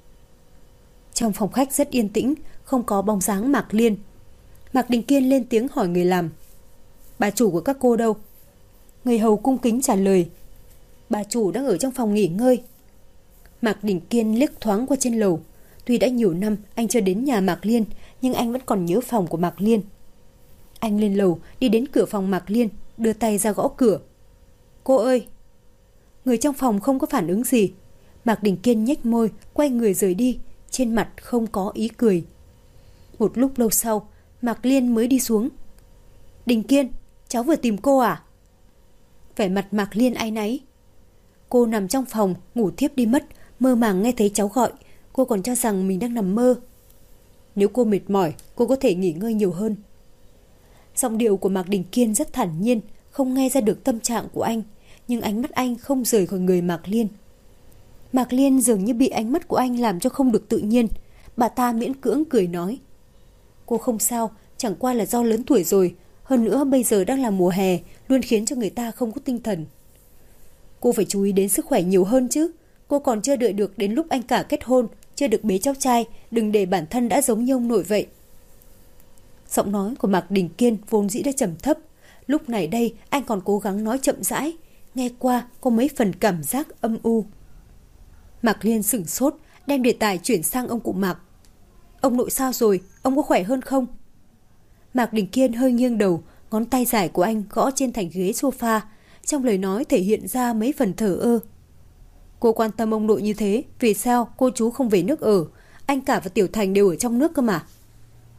Trong phòng khách rất yên tĩnh, không có bóng dáng Mạc Liên. Mạc Đình Kiên lên tiếng hỏi người làm. Bà chủ của các cô đâu? Người hầu cung kính trả lời. Bà chủ đang ở trong phòng nghỉ ngơi. Mạc Đình Kiên liếc thoáng qua trên lầu. Tuy đã nhiều năm anh chưa đến nhà Mạc Liên, nhưng anh vẫn còn nhớ phòng của Mạc Liên. Anh lên lầu, đi đến cửa phòng Mạc Liên, đưa tay ra gõ cửa. Cô ơi! Người trong phòng không có phản ứng gì. Mạc Đình Kiên nhếch môi, quay người rời đi, trên mặt không có ý cười. Một lúc lâu sau, Mạc Liên mới đi xuống. Đình Kiên, cháu vừa tìm cô à? Vẻ mặt Mạc Liên áy náy. Cô nằm trong phòng, ngủ thiếp đi mất, mơ màng nghe thấy cháu gọi. Cô còn cho rằng mình đang nằm mơ. Nếu cô mệt mỏi, cô có thể nghỉ ngơi nhiều hơn. Giọng điệu của Mạc Đình Kiên rất thản nhiên, không nghe ra được tâm trạng của anh, nhưng ánh mắt anh không rời khỏi người Mạc Liên. Mạc Liên dường như bị ánh mắt của anh làm cho không được tự nhiên. Bà ta miễn cưỡng cười nói. Cô không sao, chẳng qua là do lớn tuổi rồi. Hơn nữa bây giờ đang là mùa hè, luôn khiến cho người ta không có tinh thần. Cô phải chú ý đến sức khỏe nhiều hơn chứ. Cô còn chưa đợi được đến lúc anh cả kết hôn, chưa được bế cháu trai, đừng để bản thân đã giống như ông nội vậy. Giọng nói của Mạc Đình Kiên vốn dĩ đã trầm thấp. Lúc này đây anh còn cố gắng nói chậm rãi, nghe qua có mấy phần cảm giác âm u. Mạc Liên sửng sốt, đem đề tài chuyển sang ông cụ Mạc. Ông nội sao rồi, ông có khỏe hơn không? Mạc Đình Kiên hơi nghiêng đầu, ngón tay dài của anh gõ trên thành ghế sofa, trong lời nói thể hiện ra mấy phần thờ ơ. Cô quan tâm ông nội như thế, vì sao cô chú không về nước ở? Anh cả và Tiểu Thành đều ở trong nước cơ mà.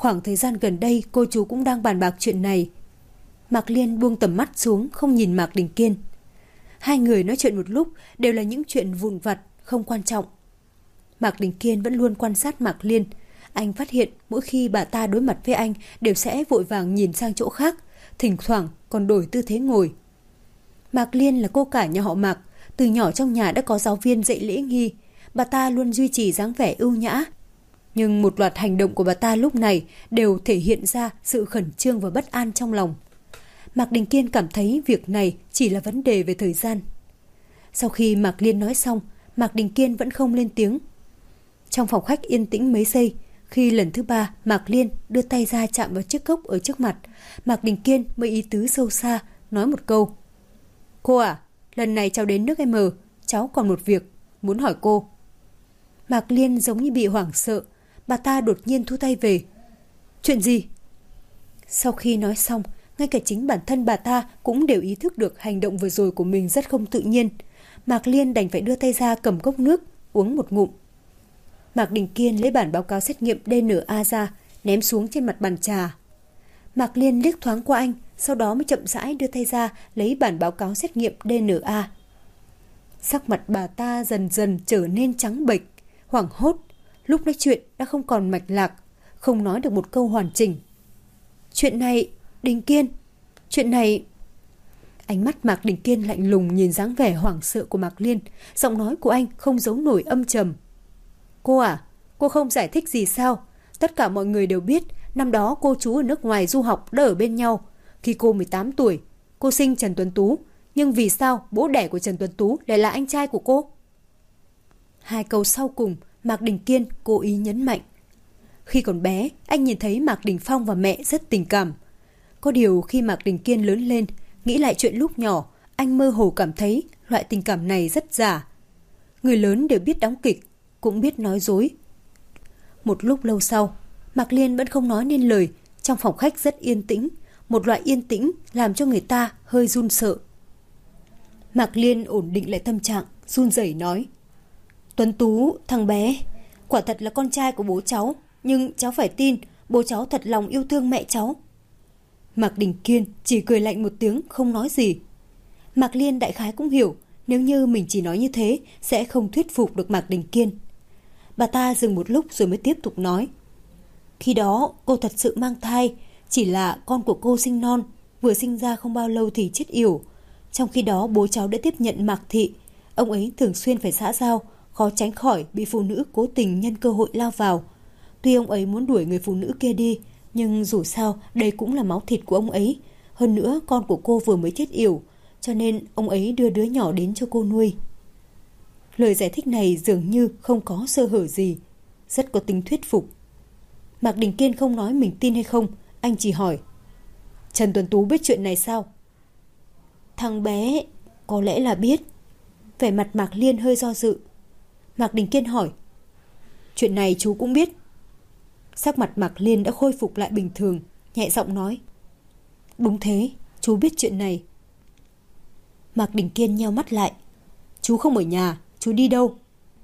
Khoảng thời gian gần đây cô chú cũng đang bàn bạc chuyện này. Mạc Liên buông tầm mắt xuống, không nhìn Mạc Đình Kiên. Hai người nói chuyện một lúc đều là những chuyện vụn vặt, không quan trọng. Mạc Đình Kiên vẫn luôn quan sát Mạc Liên. Anh phát hiện mỗi khi bà ta đối mặt với anh đều sẽ vội vàng nhìn sang chỗ khác, thỉnh thoảng còn đổi tư thế ngồi. Mạc Liên là cô cả nhà họ Mạc, từ nhỏ trong nhà đã có giáo viên dạy lễ nghi. Bà ta luôn duy trì dáng vẻ ưu nhã. Nhưng một loạt hành động của bà ta lúc này đều thể hiện ra sự khẩn trương và bất an trong lòng. Mạc Đình Kiên cảm thấy việc này chỉ là vấn đề về thời gian. Sau khi Mạc Liên nói xong, Mạc Đình Kiên vẫn không lên tiếng. Trong phòng khách yên tĩnh mấy giây, khi lần thứ ba Mạc Liên đưa tay ra chạm vào chiếc cốc ở trước mặt, Mạc Đình Kiên mới ý tứ sâu xa, nói một câu. Cô à, lần này cháu đến nước M, cháu còn một việc, muốn hỏi cô. Mạc Liên giống như bị hoảng sợ, bà ta đột nhiên thu tay về. Chuyện gì? Sau khi nói xong, ngay cả chính bản thân bà ta cũng đều ý thức được hành động vừa rồi của mình rất không tự nhiên. Mạc Liên đành phải đưa tay ra cầm cốc nước, uống một ngụm. Mạc Đình Kiên lấy bản báo cáo xét nghiệm DNA ra, ném xuống trên mặt bàn trà. Mạc Liên liếc thoáng qua anh, sau đó mới chậm rãi đưa tay ra lấy bản báo cáo xét nghiệm DNA. Sắc mặt bà ta dần dần trở nên trắng bệch, hoảng hốt, lúc nói chuyện đã không còn mạch lạc, không nói được một câu hoàn chỉnh. Chuyện này, Đình Kiên, chuyện này... Ánh mắt Mạc Đình Kiên lạnh lùng nhìn dáng vẻ hoảng sợ của Mạc Liên, giọng nói của anh không giấu nổi âm trầm. Cô à, cô không giải thích gì sao? Tất cả mọi người đều biết, năm đó cô chú ở nước ngoài du học đã ở bên nhau. Khi cô 18 tuổi, cô sinh Trần Tuấn Tú, nhưng vì sao bố đẻ của Trần Tuấn Tú lại là anh trai của cô? Hai câu sau cùng, Mạc Đình Kiên cố ý nhấn mạnh. Khi còn bé, anh nhìn thấy Mạc Đình Phong và mẹ rất tình cảm. Có điều khi Mạc Đình Kiên lớn lên, nghĩ lại chuyện lúc nhỏ, anh mơ hồ cảm thấy loại tình cảm này rất giả. Người lớn đều biết đóng kịch, cũng biết nói dối. Một lúc lâu sau, Mạc Liên vẫn không nói nên lời. Trong phòng khách rất yên tĩnh, một loại yên tĩnh làm cho người ta hơi run sợ. Mạc Liên ổn định lại tâm trạng, run rẩy nói. Tuấn Tú, thằng bé, quả thật là con trai của bố cháu, nhưng cháu phải tin bố cháu thật lòng yêu thương mẹ cháu. Mạc Đình Kiên chỉ cười lạnh một tiếng, không nói gì. Mạc Liên đại khái cũng hiểu, nếu như mình chỉ nói như thế sẽ không thuyết phục được Mạc Đình Kiên. Bà ta dừng một lúc rồi mới tiếp tục nói. Khi đó cô thật sự mang thai, chỉ là con của cô sinh non, vừa sinh ra không bao lâu thì chết yểu. Trong khi đó bố cháu đã tiếp nhận Mạc Thị, ông ấy thường xuyên phải xã giao, khó tránh khỏi bị phụ nữ cố tình nhân cơ hội lao vào. Tuy ông ấy muốn đuổi người phụ nữ kia đi, nhưng dù sao đây cũng là máu thịt của ông ấy. Hơn nữa con của cô vừa mới chết yểu, cho nên ông ấy đưa đứa nhỏ đến cho cô nuôi. Lời giải thích này dường như không có sơ hở gì, rất có tính thuyết phục. Mạc Đình Kiên không nói mình tin hay không, anh chỉ hỏi. Trần Tuấn Tú biết chuyện này sao? Thằng bé có lẽ là biết. Vẻ mặt Mạc Liên hơi do dự. Mạc Đình Kiên hỏi. Chuyện này chú cũng biết. Sắc mặt Mạc Liên đã khôi phục lại bình thường, nhẹ giọng nói. Đúng thế, chú biết chuyện này. Mạc Đình Kiên nheo mắt lại. Chú không ở nhà, chú đi đâu?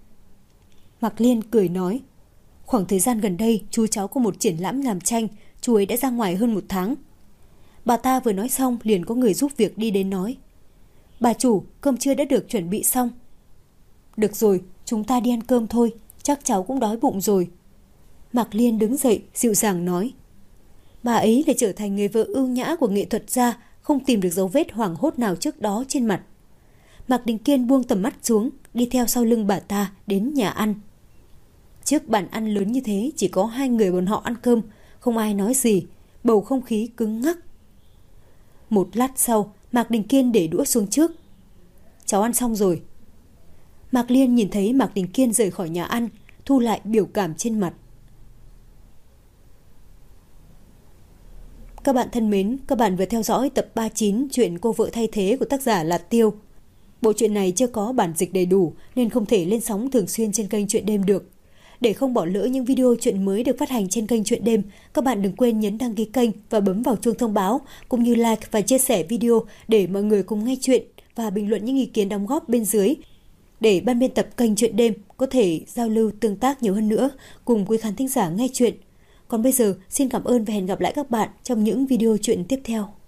Mạc Liên cười nói. Khoảng thời gian gần đây chú cháu có một triển lãm làm tranh, chú ấy đã ra ngoài hơn 1 tháng. Bà ta vừa nói xong liền có người giúp việc đi đến nói. Bà chủ, cơm trưa đã được chuẩn bị xong. Được rồi, chúng ta đi ăn cơm thôi, chắc cháu cũng đói bụng rồi. Mạc Liên đứng dậy dịu dàng nói. Bà ấy lại trở thành người vợ ưu nhã của nghệ thuật gia, không tìm được dấu vết hoảng hốt nào trước đó trên mặt. Mạc Đình Kiên buông tầm mắt xuống, đi theo sau lưng bà ta đến nhà ăn. Trước bàn ăn lớn như thế chỉ có 2 người bọn họ ăn cơm, không ai nói gì, bầu không khí cứng ngắc. Một lát sau, Mạc Đình Kiên để đũa xuống trước. Cháu ăn xong rồi. Mạc Liên nhìn thấy Mạc Đình Kiên rời khỏi nhà ăn, thu lại biểu cảm trên mặt. Các bạn thân mến, các bạn vừa theo dõi tập 39 chuyện Cô vợ thay thế của tác giả Lạt Tiêu. Bộ truyện này chưa có bản dịch đầy đủ nên không thể lên sóng thường xuyên trên kênh Truyện Đêm được. Để không bỏ lỡ những video truyện mới được phát hành trên kênh Truyện Đêm, các bạn đừng quên nhấn đăng ký kênh và bấm vào chuông thông báo, cũng như like và chia sẻ video để mọi người cùng nghe chuyện và bình luận những ý kiến đóng góp bên dưới, để ban biên tập kênh Truyện Đêm có thể giao lưu tương tác nhiều hơn nữa cùng quý khán thính giả nghe chuyện. Còn bây giờ, xin cảm ơn và hẹn gặp lại các bạn trong những video chuyện tiếp theo.